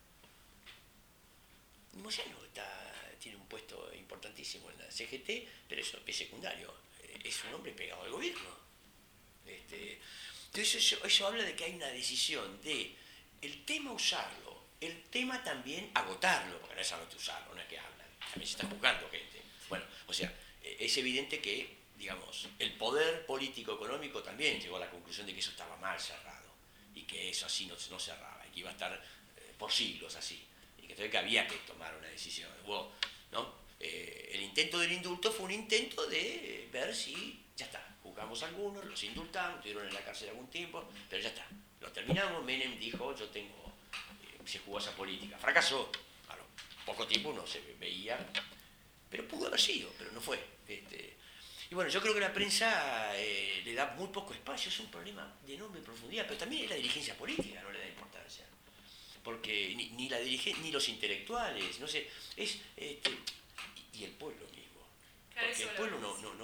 Moyano tiene un puesto importantísimo en la CGT, pero eso es secundario. Es un hombre pegado al gobierno. Entonces eso habla de que hay una decisión de el tema usarlo, el tema también agotarlo, porque no es solamente usarlo, no es que hablan, también se está juzgando gente. Bueno, o sea, es evidente que, digamos, el poder político-económico también llegó a la conclusión de que eso estaba mal cerrado, y que eso así no cerraba, y que iba a estar por siglos así, y que entonces que había que tomar una decisión. ¿No? El intento del indulto fue un intento de ver si, ya está, juzgamos a algunos, los indultamos, estuvieron en la cárcel algún tiempo, pero ya está, lo terminamos. Menem dijo, se jugó esa política, fracasó, a poco tiempo no se veía, pero pudo haber sido, pero no fue. Y bueno, yo creo que la prensa le da muy poco espacio, es un problema de enorme profundidad, pero también es la dirigencia política, no le da importancia, porque ni la dirigencia, ni los intelectuales, no sé, y el pueblo mismo, porque el pueblo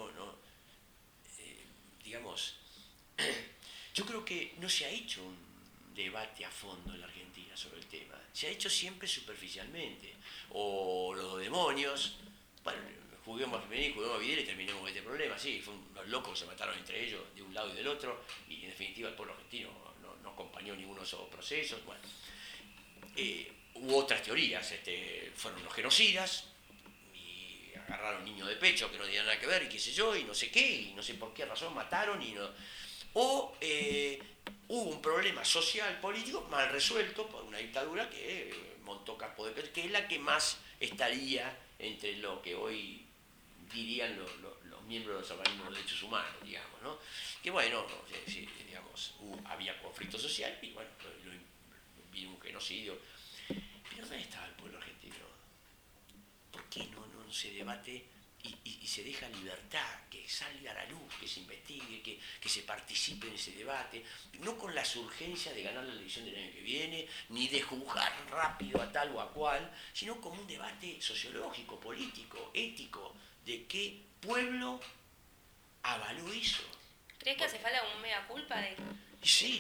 digamos, yo creo que no se ha hecho un debate a fondo en la Argentina sobre el tema, se ha hecho siempre superficialmente, o los demonios, bueno, juguemos a Videla y terminemos con este problema, sí, fue unos locos que se mataron entre ellos, de un lado y del otro, y en definitiva el pueblo argentino no acompañó ninguno de esos procesos, bueno. Hubo otras teorías, fueron los genocidas, y agarraron niños de pecho que no tenían nada que ver, y qué sé yo, y no sé qué, y no sé por qué razón mataron, o hubo un problema social, político, mal resuelto por una dictadura que montó campo de que es la que más estaría entre lo que hoy dirían los miembros de los organismos de derechos humanos, digamos, ¿no? Que bueno, digamos, había conflicto social, y bueno, vino un genocidio. Pero ¿dónde estaba el pueblo argentino? ¿Por qué no se debate y se deja libertad, que salga a la luz, que se investigue, que se participe en ese debate, no con las urgencias de ganar la elección del año que viene, ni de juzgar rápido a tal o a cual, sino como un debate sociológico, político, ético, de qué pueblo avaló eso? ¿Crees que hace falta un mea culpa de sí,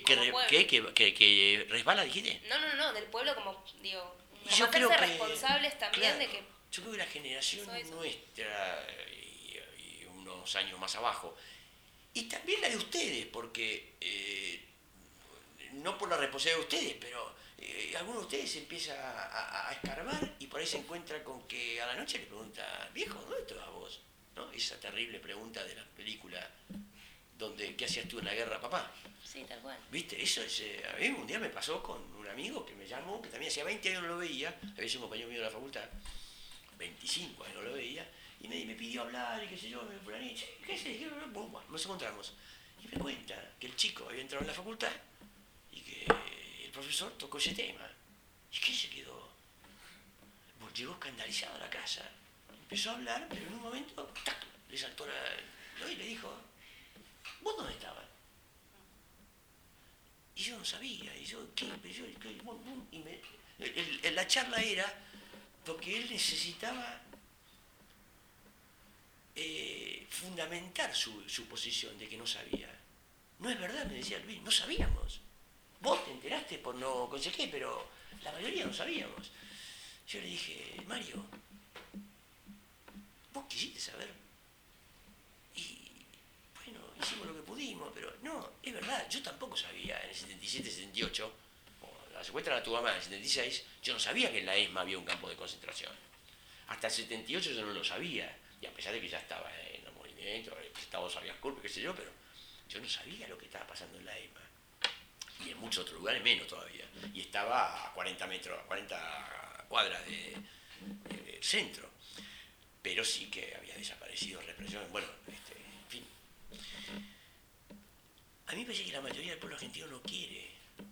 que resbala, dijiste? No, del pueblo como, digo, yo creo que responsables también, claro, de que... Yo creo que la generación nuestra y unos años más abajo, Y también la de ustedes, porque no por la responsabilidad de ustedes, pero alguno de ustedes empieza a escarbar y por ahí se encuentra con que a la noche le pregunta, viejo, ¿dónde estabas vos? ¿No? Esa terrible pregunta de la película donde ¿qué hacías tú en la guerra, papá? Sí, tal cual. ¿Viste? Eso es, a mí un día me pasó con un amigo que me llamó, que también hacía 20 años no lo veía, había sido un compañero mío de la facultad, 25 años no lo veía, y me pidió hablar y qué sé yo, ¿qué sé yo? Bueno, nos encontramos. Y me cuenta que el chico había entrado en la facultad y que el profesor tocó ese tema. ¿Y qué se quedó? Pues llegó escandalizado a la casa. Empezó a hablar, pero en un momento, ¡tac!, le saltó ¿no? Y le dijo, ¿vos dónde estabas? Y yo no sabía, y yo, ¿qué? La charla era porque él necesitaba fundamentar su posición de que no sabía. No es verdad, me decía Luis, no sabíamos. Vos te enteraste por no conseguir, pero la mayoría no sabíamos. Yo le dije, Mario, vos quisiste saber. Y bueno, hicimos lo que pudimos, pero no, es verdad, yo tampoco sabía en el 77, 78, la secuestra de tu mamá en el 76, yo no sabía que en la ESMA había un campo de concentración. Hasta el 78 yo no lo sabía, y a pesar de que ya estaba en el movimiento, Estados había culpa, qué sé yo, pero yo no sabía lo que estaba pasando en la ESMA. Y en muchos otros lugares menos todavía. Y estaba a 40 metros, a 40 cuadras del centro. Pero sí que había desaparecido represión. Bueno, en fin. A mí me parece que la mayoría del pueblo argentino no quiere.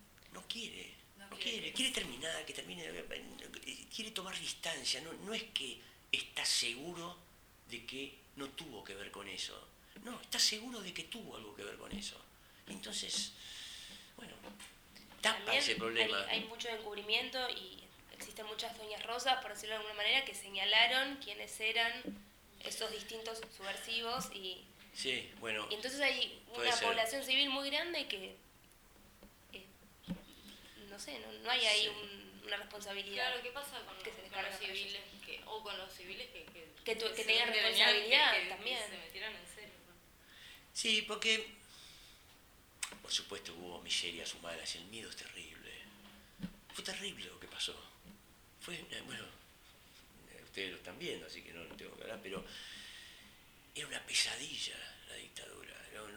Quiere terminar, que termine, quiere tomar distancia. No es que está seguro de que no tuvo que ver con eso. No, está seguro de que tuvo algo que ver con eso. Entonces, bueno, tapa También ese problema. hay mucho encubrimiento y existen muchas doñas rosas, por decirlo de alguna manera, que señalaron quiénes eran esos distintos subversivos Sí, bueno. y entonces hay una población civil muy grande que no sé, no hay ahí una responsabilidad. Claro, ¿qué pasa con los civiles con los civiles que tengan responsabilidad también? Que se metieran en serio, ¿no? Sí, porque por supuesto hubo miserias humanas, el miedo es terrible. Fue terrible lo que pasó. Fue, bueno, ustedes lo están viendo, así que no tengo que hablar, pero era una pesadilla la dictadura.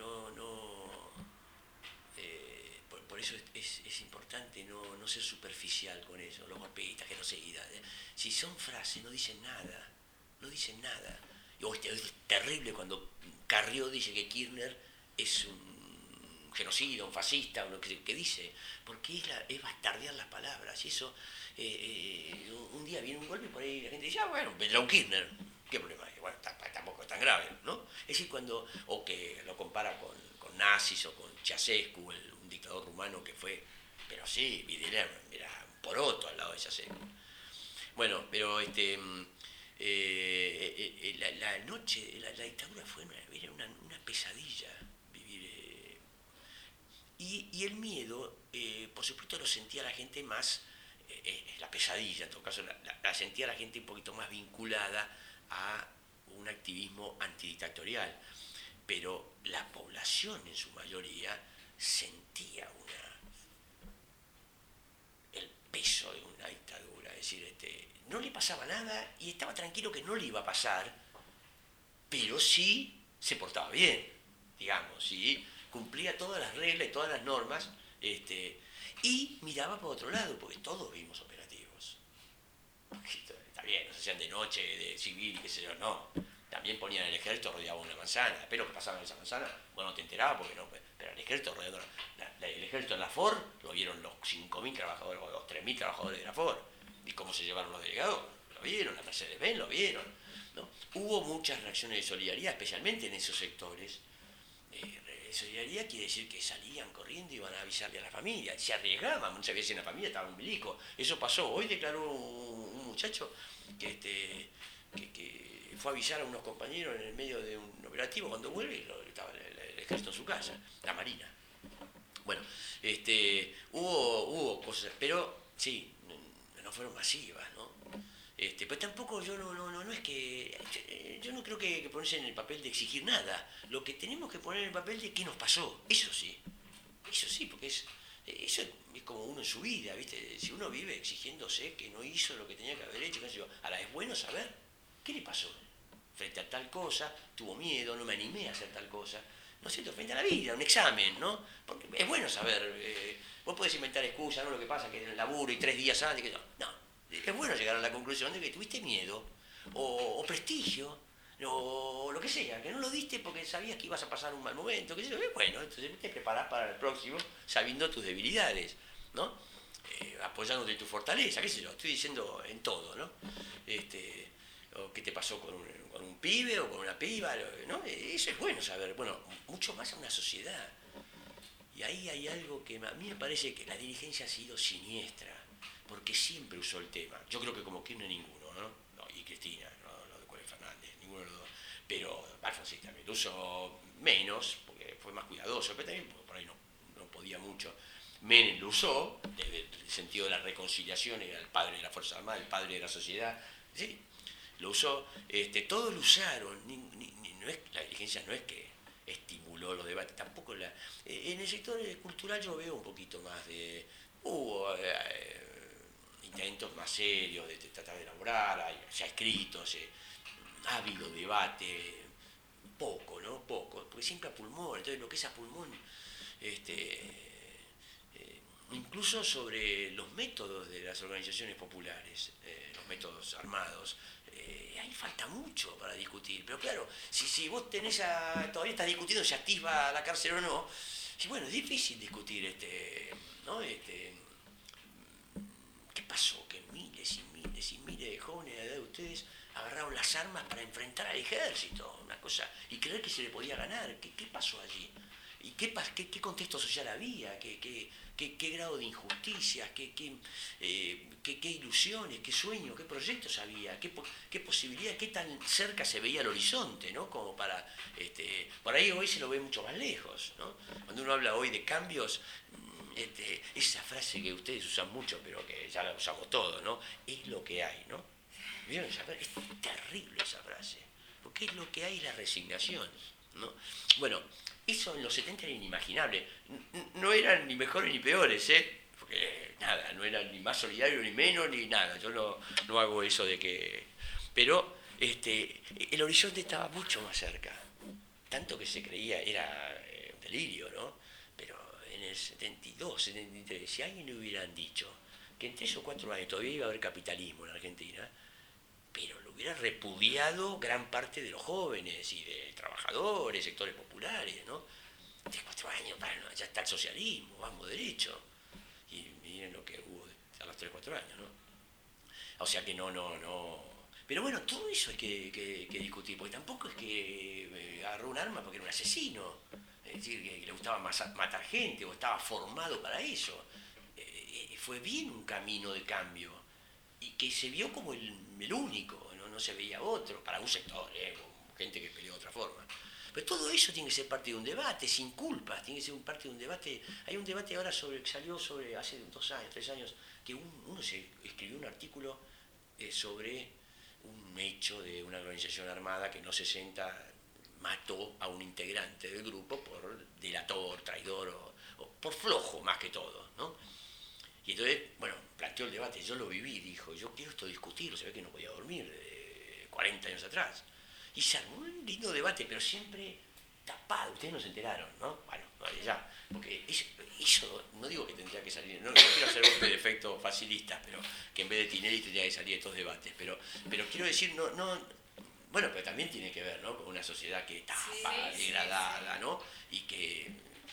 Por eso es importante no ser superficial con eso, los golpistas, genocidas. Si son frases, no dicen nada. Es terrible cuando Carrió dice que Kirchner es un genocida, un fascista, ¿qué dice? Porque es bastardear las palabras. Y eso, un día viene un golpe y por ahí la gente dice, bueno, vendrá un Kirchner. ¿Qué problema hay? Bueno, tampoco es tan grave, ¿no? Es decir, o que lo compara con nazis o con Ceausescu, un dictador rumano que fue, pero sí, Videla era un poroto al lado de Ceausescu. Bueno, pero la noche, la dictadura era una pesadilla vivir. Y el miedo, por supuesto, lo sentía la gente más, la pesadilla, en todo caso, la sentía la gente un poquito más vinculada a un activismo antidictatorial. Pero la población en su mayoría sentía el peso de una dictadura, es decir, no le pasaba nada y estaba tranquilo que no le iba a pasar, pero sí se portaba bien, digamos, sí cumplía todas las reglas y todas las normas, y miraba por otro lado, porque todos vimos operativos. Está bien, no se hacían de noche, de civil, qué sé yo, no. También ponían el ejército rodeado una manzana, pero lo que pasaba en esa manzana, bueno, no te enterabas porque no, pero el ejército rodeando el ejército en la FOR lo vieron los 5.000 trabajadores o los 3.000 trabajadores de la FOR. ¿Y cómo se llevaron los delegados? Lo vieron, la Mercedes-Benz lo vieron, ¿no? Hubo muchas reacciones de solidaridad, especialmente en esos sectores. Solidaridad quiere decir que salían corriendo y iban a avisarle a la familia, se arriesgaban, muchas veces en la familia estaba un milico. Eso pasó, hoy declaró un muchacho que fue a avisar a unos compañeros en el medio de un operativo, cuando vuelve estaba el ejército en su casa, la marina. Bueno, hubo cosas, pero sí, no fueron masivas, ¿no? Pero tampoco no es que... Yo no creo que ponerse en el papel de exigir nada. Lo que tenemos que poner en el papel de qué nos pasó. Eso sí, porque eso es como uno en su vida, ¿viste? Si uno vive exigiéndose que no hizo lo que tenía que haber hecho, qué sé yo, ahora es bueno saber qué le pasó. Frente a tal cosa, tuvo miedo, no me animé a hacer tal cosa. ¿No es cierto? Frente a la vida, un examen, ¿no? Porque es bueno saber, vos podés inventar excusas, ¿no? Lo que pasa es que en el laburo y 3 días antes, que no, es bueno llegar a la conclusión de que tuviste miedo, o prestigio, o lo que sea, que no lo diste porque sabías que ibas a pasar un mal momento, que sé yo, bueno, entonces te preparás para el próximo sabiendo tus debilidades, ¿no? Apoyándote en tu fortaleza, qué sé yo, estoy diciendo en todo, ¿no? O qué te pasó con un pibe o con una piba, ¿no? Eso es bueno saber, bueno, mucho más en una sociedad. Y ahí hay algo que a mí me parece que la dirigencia ha sido siniestra, porque siempre usó el tema. Yo creo que como Kirchner ninguno, ¿no? Y Cristina, no de Cuéllar Fernández, ninguno de los dos. Pero Alfonsín también lo usó menos, porque fue más cuidadoso, pero también por ahí no podía mucho. Menem lo usó, desde el sentido de la reconciliación, era el padre de la Fuerza Armada, el padre de la sociedad, ¿sí? Lo usó, todos lo usaron, la dirigencia no es que estimuló los debates, tampoco en el sector cultural yo veo un poquito más hubo intentos más serios de tratar de elaborar, se ha escrito, ha habido debate, poco, ¿no? Poco, porque siempre a pulmón, entonces lo que es a pulmón, incluso sobre los métodos de las organizaciones populares, los métodos armados, ahí falta mucho para discutir. Pero claro, si vos todavía estás discutiendo si atisba la cárcel o no, bueno, es difícil discutir ¿no? ¿Qué pasó? Que miles y miles y miles de jóvenes de la edad de ustedes agarraron las armas para enfrentar al ejército, una cosa, y creer que se le podía ganar. ¿Qué pasó allí? ¿Y qué contexto social había? ¿Qué grado de injusticias? ¿Qué ilusiones? ¿Qué sueños? ¿Qué proyectos había? ¿Qué posibilidades? ¿Qué tan cerca se veía el horizonte? ¿No? Como para, por ahí hoy se lo ve mucho más lejos, ¿no? Cuando uno habla hoy de cambios, esa frase que ustedes usan mucho, pero que ya la usamos todos, ¿no? Es lo que hay, ¿no? ¿Vieron esa frase? Es terrible esa frase, porque es lo que hay, la resignación, ¿no? Bueno, eso en los 70 era inimaginable. No eran ni mejores ni peores, porque nada, no eran ni más solidarios ni menos ni nada. Yo no hago eso de que... Pero el horizonte estaba mucho más cerca. Tanto que se creía, era un delirio, ¿no? Pero en el 72, 73, si alguien le hubieran dicho que en 3 o 4 años todavía iba a haber capitalismo en Argentina, pero lo hubiera repudiado gran parte de los jóvenes y de trabajadores, sectores populares, ¿no? 3 o 4 años, ya está el socialismo, vamos derecho. Y miren lo que hubo a los 3 o 4 años, ¿no? O sea que no. Pero bueno, todo eso hay que discutir, porque tampoco es que agarró un arma porque era un asesino, es decir, que le gustaba matar gente o estaba formado para eso. Fue bien un camino de cambio y que se vio como el único, no se veía otro, para un sector, gente que peleó de otra forma. Pero todo eso tiene que ser parte de un debate, sin culpas, tiene que ser parte de un debate. Hay un debate ahora que salió sobre, hace 2 años, 3 años, que uno se escribió un artículo sobre un hecho de una organización armada que en los 60 mató a un integrante del grupo por delator, traidor o por flojo más que todo, ¿no? Y entonces, bueno, planteó el debate, yo lo viví, dijo, yo quiero esto discutirlo, se ve que no podía dormir 40 años atrás. Y se armó un lindo debate, pero siempre tapado, ustedes no se enteraron, ¿no? Bueno, ya, porque eso no digo que tendría que salir, no quiero hacer golpe de efecto facilista, pero que en vez de Tinelli tendría que salir estos debates, pero quiero decir, bueno, pero también tiene que ver, ¿no? Con una sociedad que tapa, degradada, ¿no? Y que,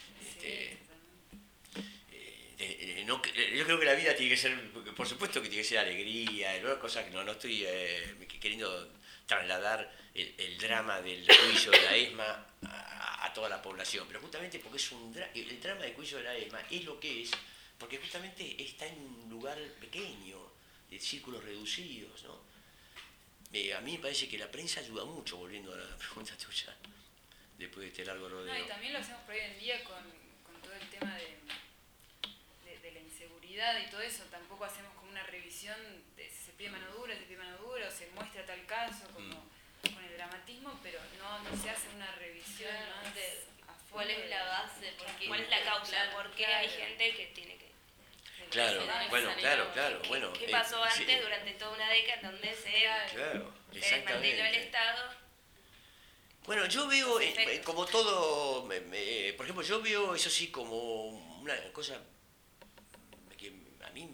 yo creo que la vida tiene que ser, por supuesto que tiene que ser alegría, ¿no? Cosas que no estoy queriendo trasladar el drama del juicio de la ESMA a toda la población, pero justamente porque el drama del juicio de la ESMA es lo que es, porque justamente está en un lugar pequeño, de círculos reducidos, ¿no? A mí me parece que la prensa ayuda mucho, volviendo a la pregunta tuya, después de este largo rodeo. No, y también lo hacemos por hoy en día con todo el tema de la inseguridad y todo eso, tampoco hacemos como una revisión revisión, se pide mano dura, o se muestra tal caso como con el dramatismo, pero no se hace una revisión más a ¿Cuál fondo es la base? ¿Cuál es la causa? ¿Por qué hay gente que tiene que...? Claro, bueno, claro, bueno. ¿Qué pasó antes sí. durante toda una década donde se Claro, desmanteló el exactamente. Estado? Bueno, yo veo, como todo, por ejemplo, yo veo eso sí como una cosa que a mí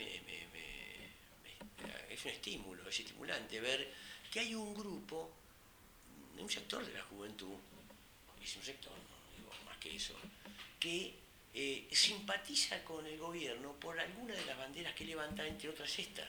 es un estímulo, es estimulante ver que hay un grupo, un sector de la juventud, es un sector, no digo más que eso, que simpatiza con el gobierno por alguna de las banderas que levanta, entre otras esta.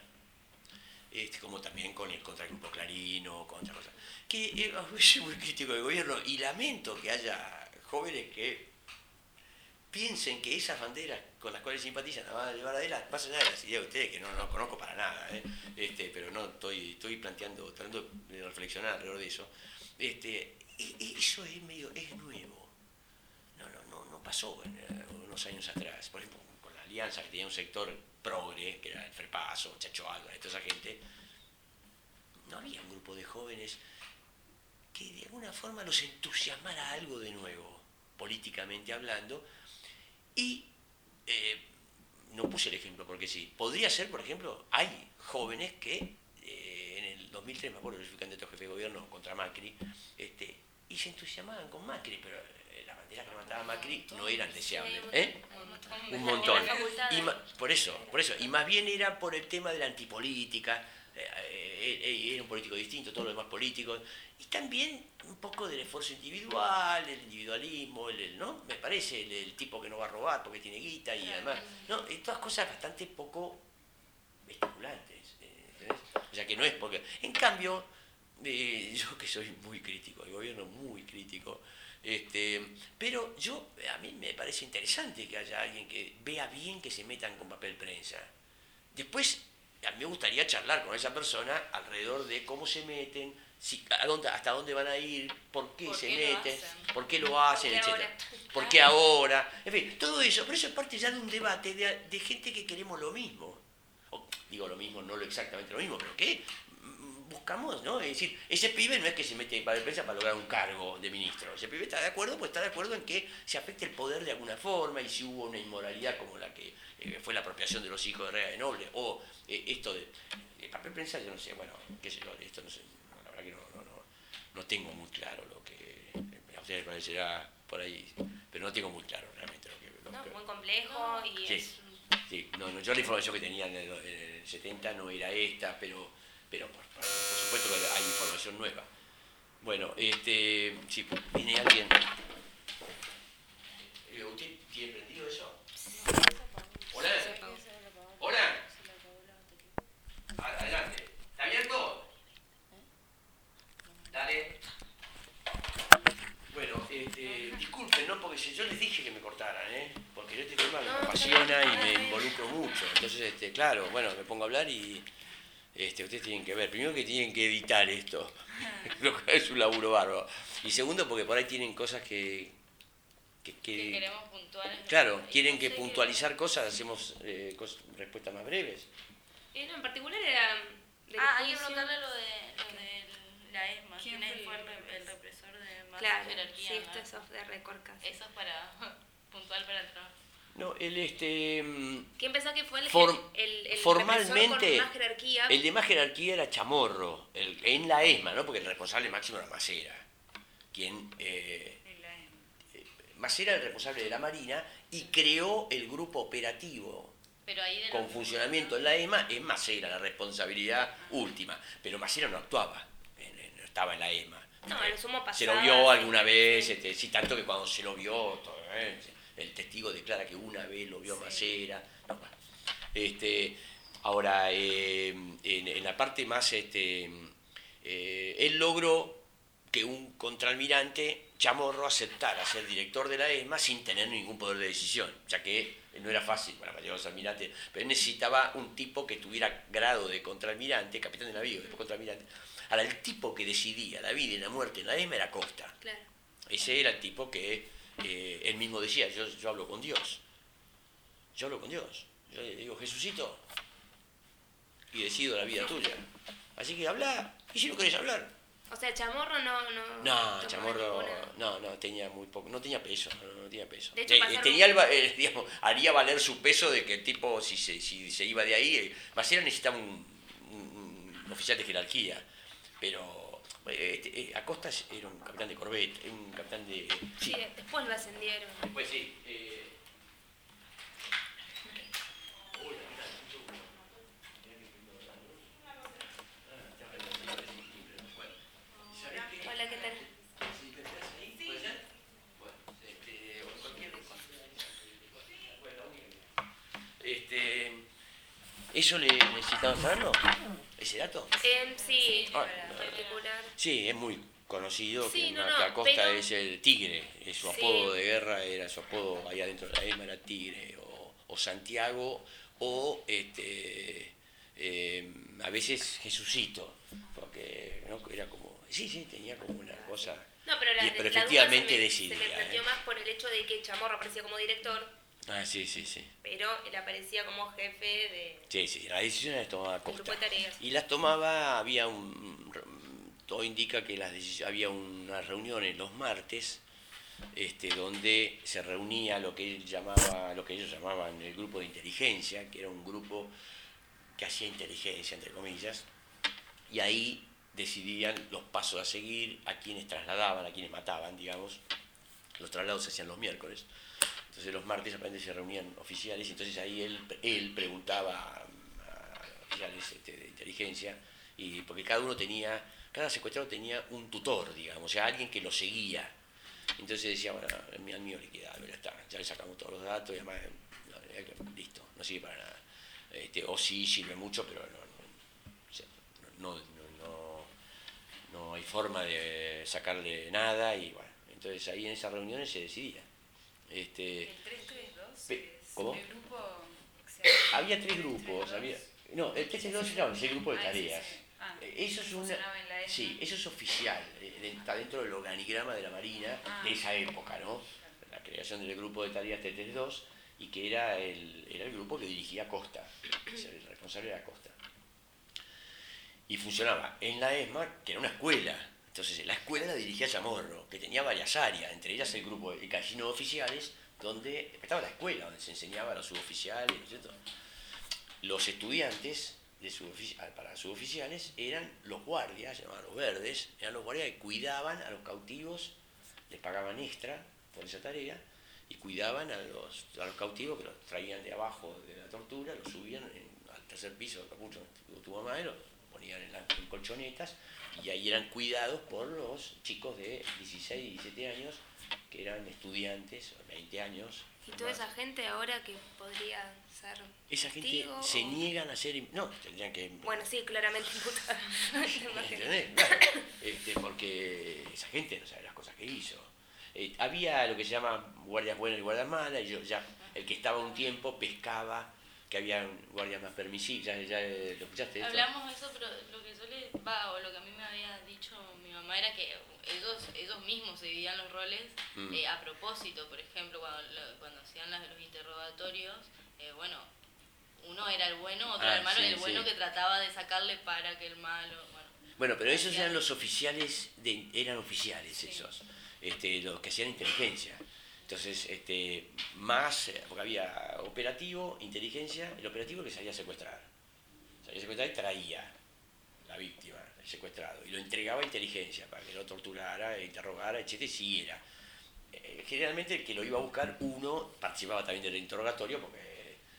Como también contra el grupo Clarín o contra cosas. Que soy muy crítico del gobierno y lamento que haya jóvenes que piensen que esas banderas con las cuales simpatizan las van a llevar adelante, más allá de las ideas de ustedes, que no conozco para nada, pero no estoy tratando de reflexionar alrededor de eso. Eso es nuevo. No pasó en unos años atrás. Por ejemplo, con la alianza que tenía un sector progre, que era el Frepaso, Chacho Álvarez, toda esa gente, no había un grupo de jóvenes que de alguna forma los entusiasmara algo de nuevo, políticamente hablando, y no puse el ejemplo porque sí. Podría ser, por ejemplo, hay jóvenes que en el 2003, me acuerdo, yo fui candidato a jefe de gobierno contra Macri, y se entusiasmaban con Macri, pero las banderas que levantaba Macri no eran deseables. Un montón. Por eso, y más bien era por el tema de la antipolítica, era un político distinto, todos los demás políticos, y también un poco del esfuerzo individual, el individualismo, ¿no? Me parece, el tipo que no va a robar porque tiene guita y además, ¿no? Todas cosas bastante poco estimulantes, ¿entendés? O sea que no es porque... En cambio, yo que soy muy crítico, el gobierno muy crítico, pero a mí me parece interesante que haya alguien que vea bien que se metan con papel prensa. Después, a mí me gustaría charlar con esa persona alrededor de cómo se meten, hasta dónde van a ir, por qué se meten, por qué lo hacen, etc. ¿Por qué ahora? En fin, todo eso, pero eso es parte ya de un debate de gente que queremos lo mismo. Digo lo mismo, no exactamente lo mismo, pero que buscamos, ¿no? Es decir, ese pibe no es que se mete en papel prensa para lograr un cargo de ministro. Ese pibe está de acuerdo, pues está de acuerdo en que se afecte el poder de alguna forma, y si hubo una inmoralidad como la que fue la apropiación de los hijos de Herrera de Noble, o esto de papel prensa, yo no sé, bueno, qué sé yo, esto no sé, la verdad que no tengo muy claro lo que a ustedes les parecerá por ahí, pero no tengo muy claro realmente lo que... Muy complejo y sí, es... Sí, yo la información que tenía en el 70 no era esta, pero por supuesto que hay información nueva. Bueno, sí, viene alguien. ¿Usted tiene prendido eso? Hola. Hola. Adelante. ¿Está abierto? Dale. Bueno, disculpen, ¿no? Porque yo les dije que me cortaran, porque yo este tema me apasiona y me involucro mucho. Entonces, claro, bueno, me pongo a hablar y ustedes tienen que ver. Primero que tienen que editar esto, lo que es un laburo bárbaro. Y segundo, porque por ahí tienen cosas que queremos puntuales. Claro, quieren que puntualizar cosas, hacemos respuestas más breves. No, en particular era... hay que preguntarle lo de la ESMA. ¿Quién fue el represor de más jerarquía? Sí, esto es off the record casi. Eso es para puntual para el trabajo. No, ¿Quién pensó que fue el formalmente, con más jerarquía? El de más jerarquía era Chamorro, en la ESMA, ¿no? Porque el responsable máximo era Macera, quien... Macera era el responsable de la Marina y creó el grupo operativo con funcionamiento en la ESMA. Es Macera la responsabilidad última, pero Macera no actuaba, no estaba en la ESMA. No, lo sumo pasaba. Se lo vio alguna vez, sí, tanto que cuando se lo vio, el testigo declara que una vez lo vio a Macera. No, bueno. Ahora, en la parte más, él logró que un contraalmirante, Chamorro, aceptara ser director de la ESMA sin tener ningún poder de decisión, ya que no era fácil para la mayoría de los almirantes, pero él necesitaba un tipo que tuviera grado de contraalmirante, capitán de navío, después contraalmirante. Ahora, el tipo que decidía la vida y la muerte en la ESMA era Costa. Claro. Ese era el tipo que él mismo decía, yo hablo con Dios. Yo hablo con Dios. Yo le digo, Jesucito, y decido la vida tuya. Así que habla, y si no querés hablar. O sea, Chamorro no No, tomaba Chamorro, ninguna. no, tenía muy poco, no tenía peso, no tenía peso. De hecho, pasaron- Tenía digamos, haría valer su peso de que el tipo, si se iba de ahí, Macera necesitaba un oficial de jerarquía, pero Acosta era un capitán de corbeta, un capitán de... Sí, después lo ascendieron. Después sí. Hola, ¿qué tal? ¿Eso le necesitaban saberlo? ¿Ese dato? Sí, Ah, particular. sí, es muy conocido Sí, que, no, que Acosta pero- es el tigre, su Sí. apodo de guerra era su apodo allá dentro de la ESMA era tigre, o Santiago, o a veces Jesucito, porque ¿no? Era como, sí, tenía como una cosa, No, pero pero la efectivamente duda decidía. se me planteó más por el hecho de que Chamorro aparecía como director, Ah, sí. pero él aparecía como jefe de... Sí, las decisiones las tomaba grupo Acosta. de tareas. Y las tomaba, todo indica que había unas reuniones los martes, donde se reunía lo que ellos llamaban el grupo de inteligencia, que era un grupo que hacía inteligencia, entre comillas, y ahí decidían los pasos a seguir, a quienes trasladaban, a quienes mataban, digamos. Los traslados se hacían los miércoles. Entonces los martes aparentemente se reunían oficiales, y entonces ahí él preguntaba a oficiales de inteligencia, y porque cada secuestrado tenía un tutor, digamos, o sea, alguien que lo seguía. Entonces decía, bueno, al mío liquidado, ya está, ya le sacamos todos los datos, y además, listo, no sirve para nada. O sí sirve mucho, pero no hay forma de sacarle nada, y bueno, entonces ahí en esas reuniones se decidía. ¿El 332? ¿Cómo? ¿El grupo? Había tres grupos. No, el 332 es el grupo de tareas. Sí. Ah, Eso es funcionaba en la ESMA. sí, eso es oficial, está dentro del organigrama de la Marina de esa época, ¿no? La creación del grupo de tareas 332, y que era el grupo que dirigía Costa, el responsable era Costa. Y funcionaba en la ESMA, que era una escuela. Entonces, la escuela la dirigía Chamorro, que tenía varias áreas, entre ellas el grupo de casino de oficiales, donde estaba la escuela, donde se enseñaba a los suboficiales, ¿no es cierto? Los estudiantes para suboficiales eran los guardias, se llamaban los verdes, eran los guardias que cuidaban a los cautivos, les pagaban extra por esa tarea, y cuidaban a los cautivos que los traían de abajo de la tortura, los subían al tercer piso del capucho, tu mamá, los ponían en colchonetas, y ahí eran cuidados por los chicos de 16 y 17 años, que eran estudiantes, 20 años. Y toda esa gente ahora que podría ser Esa gente testigo, se o- niegan a ser... No, tendrían que... Bueno, sí, claramente imputada. ¿Entendés? Claro, porque esa gente no sabe las cosas que hizo. Había lo que se llama guardias buenas y guardias malas, y el que estaba un tiempo pescaba que había guardias más permisivos. ¿Ya lo escuchaste esto? Hablamos de eso, pero lo que o lo que a mí me había dicho mi mamá era que ellos mismos se dividían los roles a propósito. Por ejemplo, cuando hacían los interrogatorios, bueno, uno era el bueno, otro era el malo, sí, y el bueno sí. que trataba de sacarle para que el malo... Bueno, pero esos eran los oficiales, eran oficiales Sí. esos, los que hacían inteligencia. Entonces, porque había operativo, inteligencia, el operativo que salía a secuestrar. Salía a secuestrar y traía la víctima, el secuestrado, y lo entregaba a inteligencia para que lo torturara, interrogara, etc. y siguiera. Generalmente el que lo iba a buscar, uno participaba también del interrogatorio, porque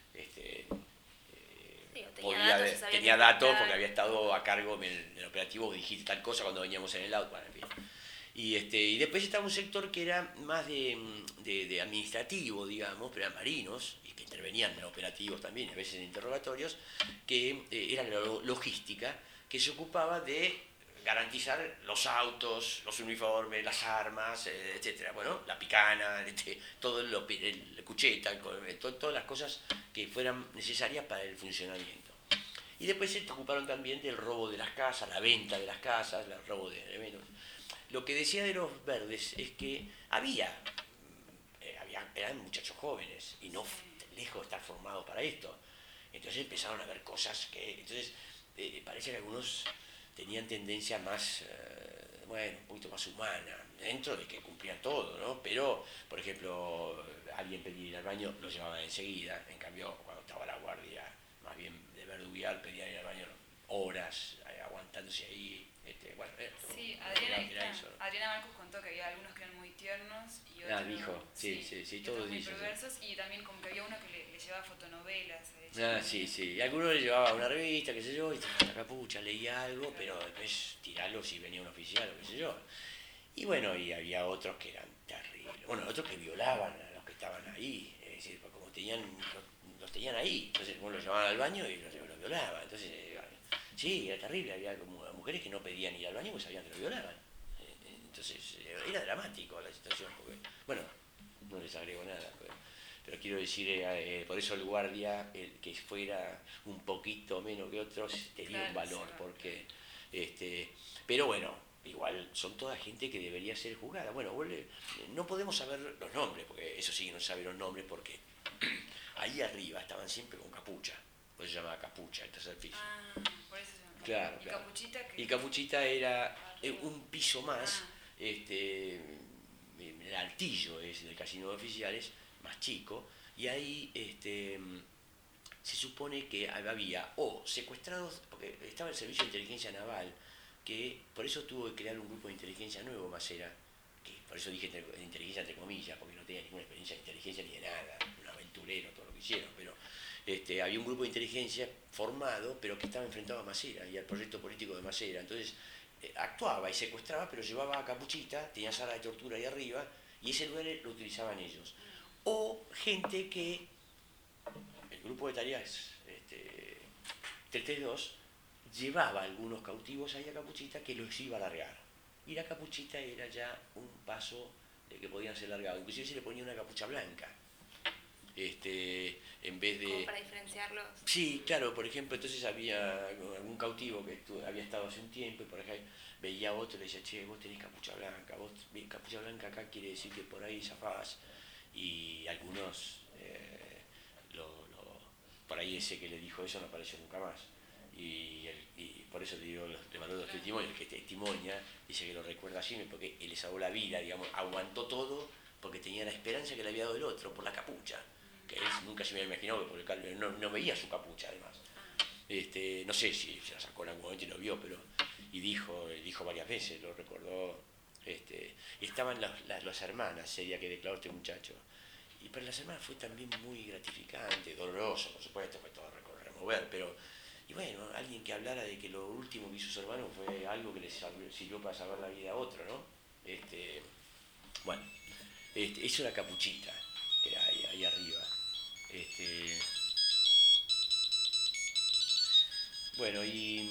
tenía datos porque había estado a cargo del operativo, dijiste tal cosa cuando veníamos en el auto, bueno, en fin. Y después estaba un sector que era más de administrativo, digamos, pero eran marinos, y que intervenían en operativos también, a veces en interrogatorios, que era la logística, que se ocupaba de garantizar los autos, los uniformes, las armas, etcétera. Bueno, la picana, todo el cucheta, todas las cosas que fueran necesarias para el funcionamiento. Y después se ocuparon también del robo de las casas, la venta de las casas, el robo de elementos. Lo que decía de los verdes es que eran muchachos jóvenes y no lejos de estar formados para esto. Entonces empezaron a ver cosas que... Entonces parece que algunos tenían tendencia más, bueno, un poquito más humana, dentro de que cumplían todo, ¿no? Pero, por ejemplo, alguien pedía ir al baño, lo llevaban enseguida, en cambio, cuando estaba la guardia, más bien de verduguear, pedían ir al baño horas, aguantándose ahí, bueno, Sí, era eso, ¿no? Adriana Marcus contó que había algunos que eran muy tiernos y otros... Dijo, sí, y todos otros muy dicen. perversos, y también como que había uno que le llevaba fotonovelas a ella. Sí. Y algunos le llevaba una revista, qué sé yo, y tenía la capucha, leía algo, pero después tirarlo si venía un oficial o qué sé yo. Y bueno, y había otros que eran terribles. Bueno, otros que violaban a los que estaban ahí. Es decir, pues como los tenían ahí. Entonces, bueno, los llevaban al baño y los violaban. Entonces, sí, era terrible. Había como mujeres que no pedían ir al baño porque sabían que los violaban. Entonces, era dramático la situación. Porque, bueno, no les agrego nada. Pero quiero decir, por eso el guardia, el que fuera un poquito menos que otros, tenía un valor. Porque, pero bueno, igual son toda gente que debería ser juzgada. Bueno, no podemos saber los nombres, porque eso sí que no sabe los nombres, porque ahí arriba estaban siempre con capucha, por eso se llamaba capucha, el tercer piso. Por eso se llama. Claro, ¿Y claro. Capuchita qué? Y capuchita era un piso más, el altillo es del casino de oficiales, más chico, y ahí se supone que había o secuestrados, porque estaba el servicio de inteligencia naval, que por eso tuvo que crear un grupo de inteligencia nuevo, Macera, que por eso dije inteligencia entre comillas, porque no tenía ninguna experiencia de inteligencia ni de nada, un aventurero, todo lo que hicieron, pero había un grupo de inteligencia formado, pero que estaba enfrentado a Macera y al proyecto político de Macera. Entonces actuaba y secuestraba, pero llevaba a Capuchita, tenía sala de tortura ahí arriba, y ese lugar lo utilizaban ellos. O gente que, el grupo de tareas 332, llevaba a algunos cautivos ahí a Capuchita que los iba a largar. Y la capuchita era ya un paso de que podían ser largados. Inclusive se le ponía una capucha blanca. En vez de... Como para diferenciarlos. Sí, claro, por ejemplo, entonces había algún cautivo que había estado hace un tiempo y por acá veía a otro y le decía, che, vos tenés capucha blanca, capucha blanca acá quiere decir que por ahí zafás. Y algunos, por ahí ese que le dijo eso no apareció nunca más. Y por eso le digo, le mandó los testimonios, el que testimonia dice que lo recuerda así, porque él le salvó la vida, digamos, aguantó todo porque tenía la esperanza que le había dado el otro, por la capucha, que él nunca se me había imaginado, porque no veía su capucha además. No sé si se la sacó en algún momento y lo vio, pero dijo varias veces, lo recordó. Y estaban las hermanas, sería que declaró este muchacho. Y para las hermanas fue también muy gratificante, doloroso, por supuesto, fue todo remover, pero... Y bueno, alguien que hablara de que lo último que hizo su hermano fue algo que le sirvió para salvar la vida a otro, ¿no? Bueno, eso era Capuchita, que era ahí arriba. Bueno, y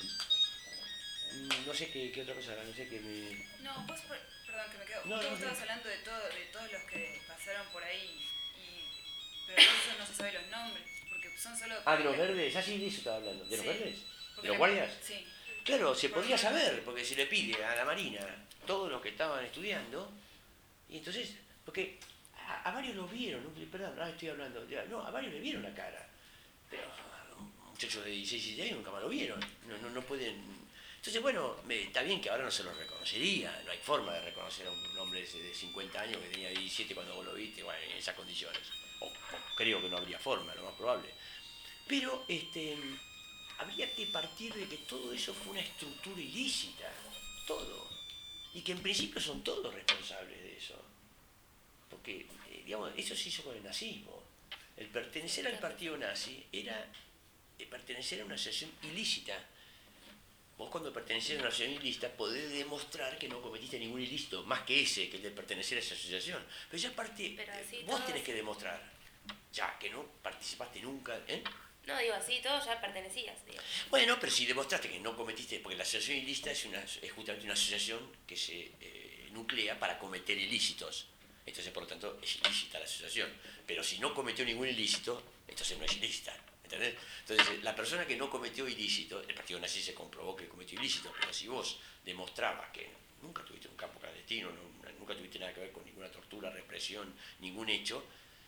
no sé qué otra cosa, no sé qué me... No, vos, perdón, que me quedo. No, Vos estabas hablando de todos los que pasaron por ahí, pero todos no se sabe los nombres, porque son solo... de los verdes, sí, de eso estaba hablando. ¿De los verdes? ¿De los guardias? Sí. Claro, se podía saber, porque se le pide a la Marina, todos los que estaban estudiando, y entonces, porque a varios los vieron, perdón, estoy hablando, no, a varios le vieron la cara, pero muchachos de 16 y 17 nunca más lo vieron, no pueden... Entonces, bueno, está bien que ahora no se lo reconocería, no hay forma de reconocer a un hombre de 50 años que tenía 17 cuando vos lo viste, bueno, en esas condiciones, o creo que no habría forma, lo más probable. Pero, habría que partir de que todo eso fue una estructura ilícita, todo, y que en principio son todos responsables de eso, porque, digamos, eso se hizo con el nazismo. El pertenecer al partido nazi era pertenecer a una asociación ilícita. Vos cuando pertenecés a una asociación ilícita podés demostrar que no cometiste ningún ilícito, más que ese, que el de pertenecer a esa asociación. Pero ya vos tenés que demostrar, ya que no participaste nunca, No, digo, así todos ya pertenecías, digo. Bueno, pero si demostraste que no cometiste, porque la asociación ilícita es justamente una asociación que se nuclea para cometer ilícitos. Entonces, por lo tanto, es ilícita la asociación. Pero si no cometió ningún ilícito, entonces no es ilícita. ¿Entendés? Entonces, la persona que no cometió ilícito, el partido nazi se comprobó que cometió ilícito, pero si vos demostrabas que nunca tuviste un campo clandestino, nunca tuviste nada que ver con ninguna tortura, represión, ningún hecho,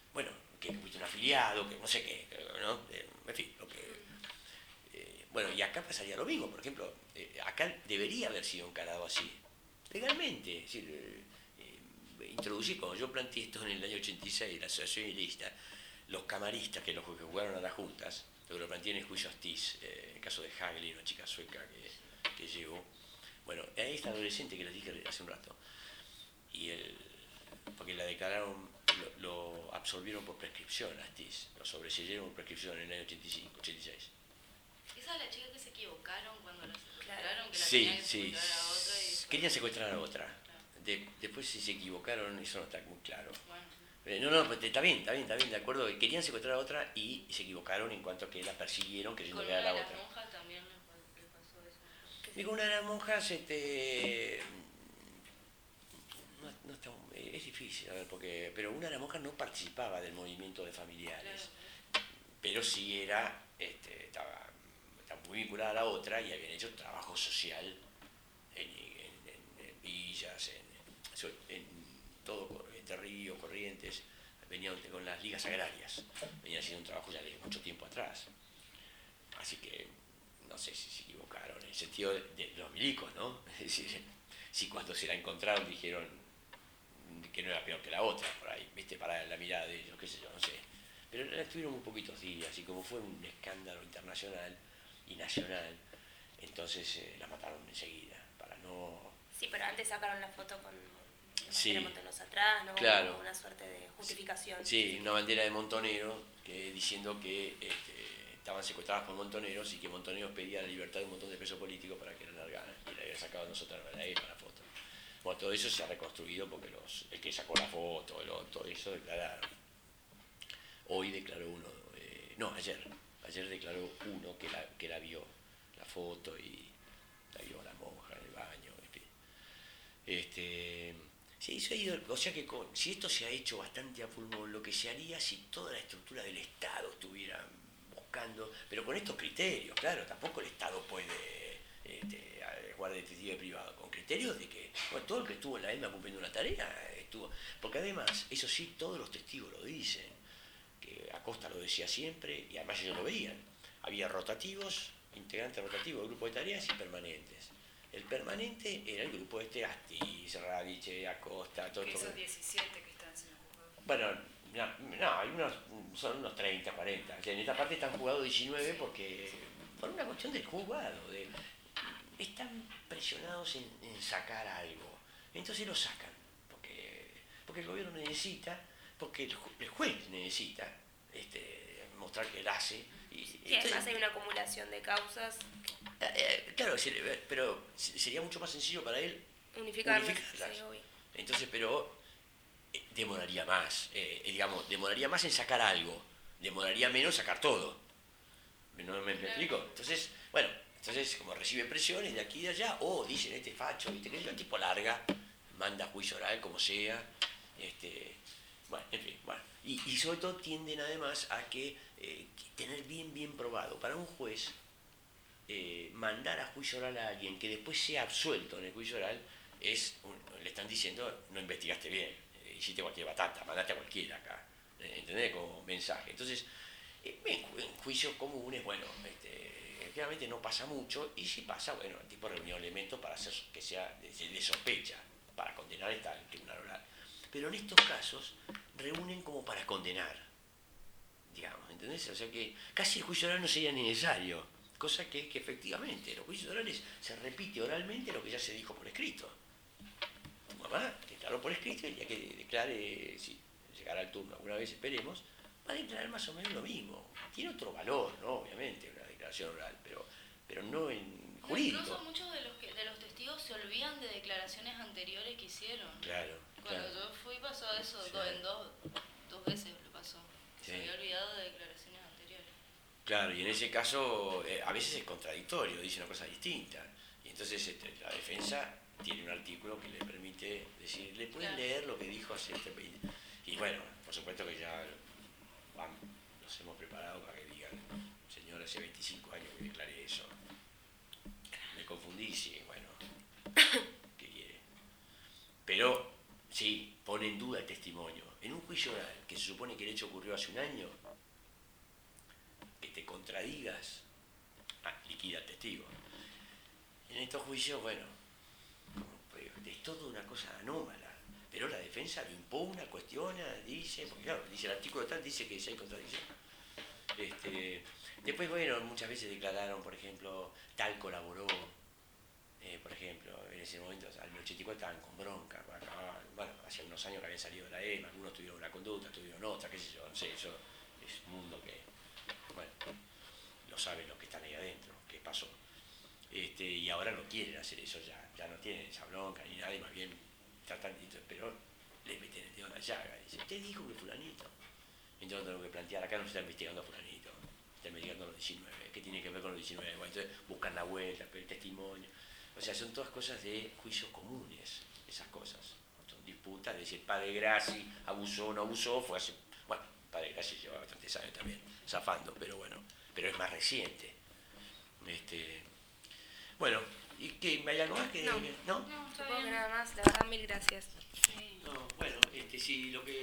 bueno, que fuiste un afiliado, que no sé qué, ¿no? En fin, lo que... bueno, y acá pasaría lo mismo, por ejemplo, acá debería haber sido encarado así, legalmente, es decir, introducir, cuando yo planteé esto en el año 86, la asociación ilícita, los camaristas, que los que jugaron a las juntas, lo planteé en el juicio Astiz, en el caso de Hagli, una chica sueca que llegó, bueno, a esta adolescente que les dije hace un rato, y porque la declararon, lo absolvieron por prescripción Astiz, lo sobreseyeron por prescripción en el año 85, 86. ¿Esa es la chica que se equivocaron cuando la secuestraron? Que la Sí, tenían que sí. secuestrar a otra y... Querían secuestrar a otra. Claro. Después si se equivocaron, eso no está muy claro. Bueno. No, pues, está bien, de acuerdo. Querían secuestrar a otra y se equivocaron en cuanto a que la persiguieron creyendo que era la otra. Con una de las monjas también le pasó eso. Y con una de las monjas, no está, es difícil, a ver, pero una de las monjas no participaba del movimiento de familiares, Claro. pero sí estaba muy vinculada a la otra y habían hecho trabajo social en villas, en todo, Entre Ríos, Corrientes, venían con las ligas agrarias, venían haciendo un trabajo ya de mucho tiempo atrás. Así que no sé si se equivocaron, en el sentido de los milicos, ¿no? Es decir, si cuando se la encontraron dijeron que no era peor que la otra, por ahí, ¿viste? Para la mirada de ellos, qué sé yo, no sé. Pero la estuvieron muy poquitos días y como fue un escándalo internacional y nacional, entonces la mataron enseguida, para no... Sí, pero antes sacaron la foto con Sí, Montoneros atrás, ¿no? claro. Como una suerte de justificación. Sí, una bandera de Montonero diciendo que estaban secuestradas por montoneros y que Montoneros pedía la libertad de un montón de presos políticos para que la largaran. Y la había sacado nosotros a la foto. Bueno, todo eso se ha reconstruido porque el que sacó la foto, todo eso declararon. Hoy declaró uno, ayer declaró uno que la vio, la foto, y la vio la monja en el baño, en fin. Sí, eso ha ido, o sea que si esto se ha hecho bastante a pulmón, lo que se haría si toda la estructura del Estado estuviera buscando, pero con estos criterios, claro, tampoco el Estado puede jugar de detective privado, con criterios de que, bueno, todo el que estuvo en la EMA cumpliendo una tarea estuvo, porque además, eso sí, todos los testigos lo dicen, que Acosta lo decía siempre, y además ellos lo veían, había rotativos, integrantes rotativos del grupo de tareas y permanentes. El permanente era el grupo Astiz, Radiche, Acosta, todo esto. Esos 17 que están siendo juzgados. Bueno, no, hay son unos 30, 40. O sea, en esta parte están jugados 19 porque, por una cuestión del juzgado, están presionados en sacar algo. Entonces lo sacan, porque el gobierno necesita, porque el juez necesita mostrar que él hace. Y además hay una acumulación de causas. Claro, pero sería mucho más sencillo para él Unificarlas. unificarlas. Sí, obvio. Entonces, pero demoraría más, demoraría más en sacar algo, demoraría menos sacar todo. ¿No me explico? Entonces, bueno, como recibe presiones de aquí y de allá, o dicen este facho, ¿viste? Que el tipo larga, manda juicio oral como sea, bueno, en fin, bueno. Y sobre todo tienden además a que tener bien probado para un juez mandar a juicio oral a alguien que después sea absuelto en el juicio oral le están diciendo no investigaste bien, hiciste cualquier batata, mandaste a cualquiera acá, ¿entendés? Como mensaje. Entonces, en juicios comunes, bueno, claramente no pasa mucho, y si pasa, bueno, el tipo reunió elementos para hacer que sea de sospecha, para condenar está el tribunal oral. Pero en estos casos reúnen como para condenar, digamos, ¿entendés? O sea que casi el juicio oral no sería necesario, cosa que efectivamente en los juicios orales se repite oralmente lo que ya se dijo por escrito. Tu mamá declaró por escrito, y el día que declare, si llegará el turno alguna vez, esperemos, va a declarar más o menos lo mismo. Tiene otro valor, ¿no? Obviamente, una declaración oral, pero no en jurídico. Incluso muchos de los testigos se olvidan de declaraciones anteriores que hicieron. Claro. Cuando yo fui pasó eso, Sí. en dos veces lo pasó. Sí. Se había olvidado de declaraciones anteriores. Claro, y en ese caso a veces es contradictorio, dice una cosa distinta. Y entonces la defensa tiene un artículo que le permite decir, le pueden leer lo que dijo hace y bueno, por supuesto que ya nos hemos preparado para que digan, señor, hace 25 años que declaré eso. Me confundí, sí, bueno, ¿qué quiere? Pero sí, pone en duda el testimonio. En un juicio oral, que se supone que el hecho ocurrió hace un año, que te contradigas, liquida al testigo. En estos juicios, bueno, es toda una cosa anómala, pero la defensa lo impugna, cuestiona, dice, porque claro, dice el artículo tal, dice que si hay contradicción. Después, bueno, muchas veces declararon, por ejemplo, tal colaboró, por ejemplo, en ese momento, al 84 estaban con bronca, bueno, hacía unos años que habían salido de la EMA, algunos tuvieron una conducta, tuvieron otra, qué sé yo, no sé, eso es un mundo que, bueno, lo saben los que están ahí adentro, qué pasó. Y ahora no quieren hacer eso, ya no tienen esa bronca ni nada, y más bien tratan, pero le meten el dedo en la llaga, y dicen, usted dijo que fulanito. Entonces tengo que plantear, acá no se está investigando a fulanito, está investigando a los 19, ¿qué tiene que ver con los 19? Bueno, entonces buscan la vuelta, el testimonio, o sea, son todas cosas de juicios comunes, esas cosas, son disputas de decir, padre Graci abusó o no abusó, fue hace, bueno, padre Graci lleva bastantes años también zafando, pero bueno, pero es más reciente. Bueno, ¿y qué? ¿Hay algo más que...? No, ¿No? supongo que nada más, la verdad, mil gracias. No, bueno, si lo que...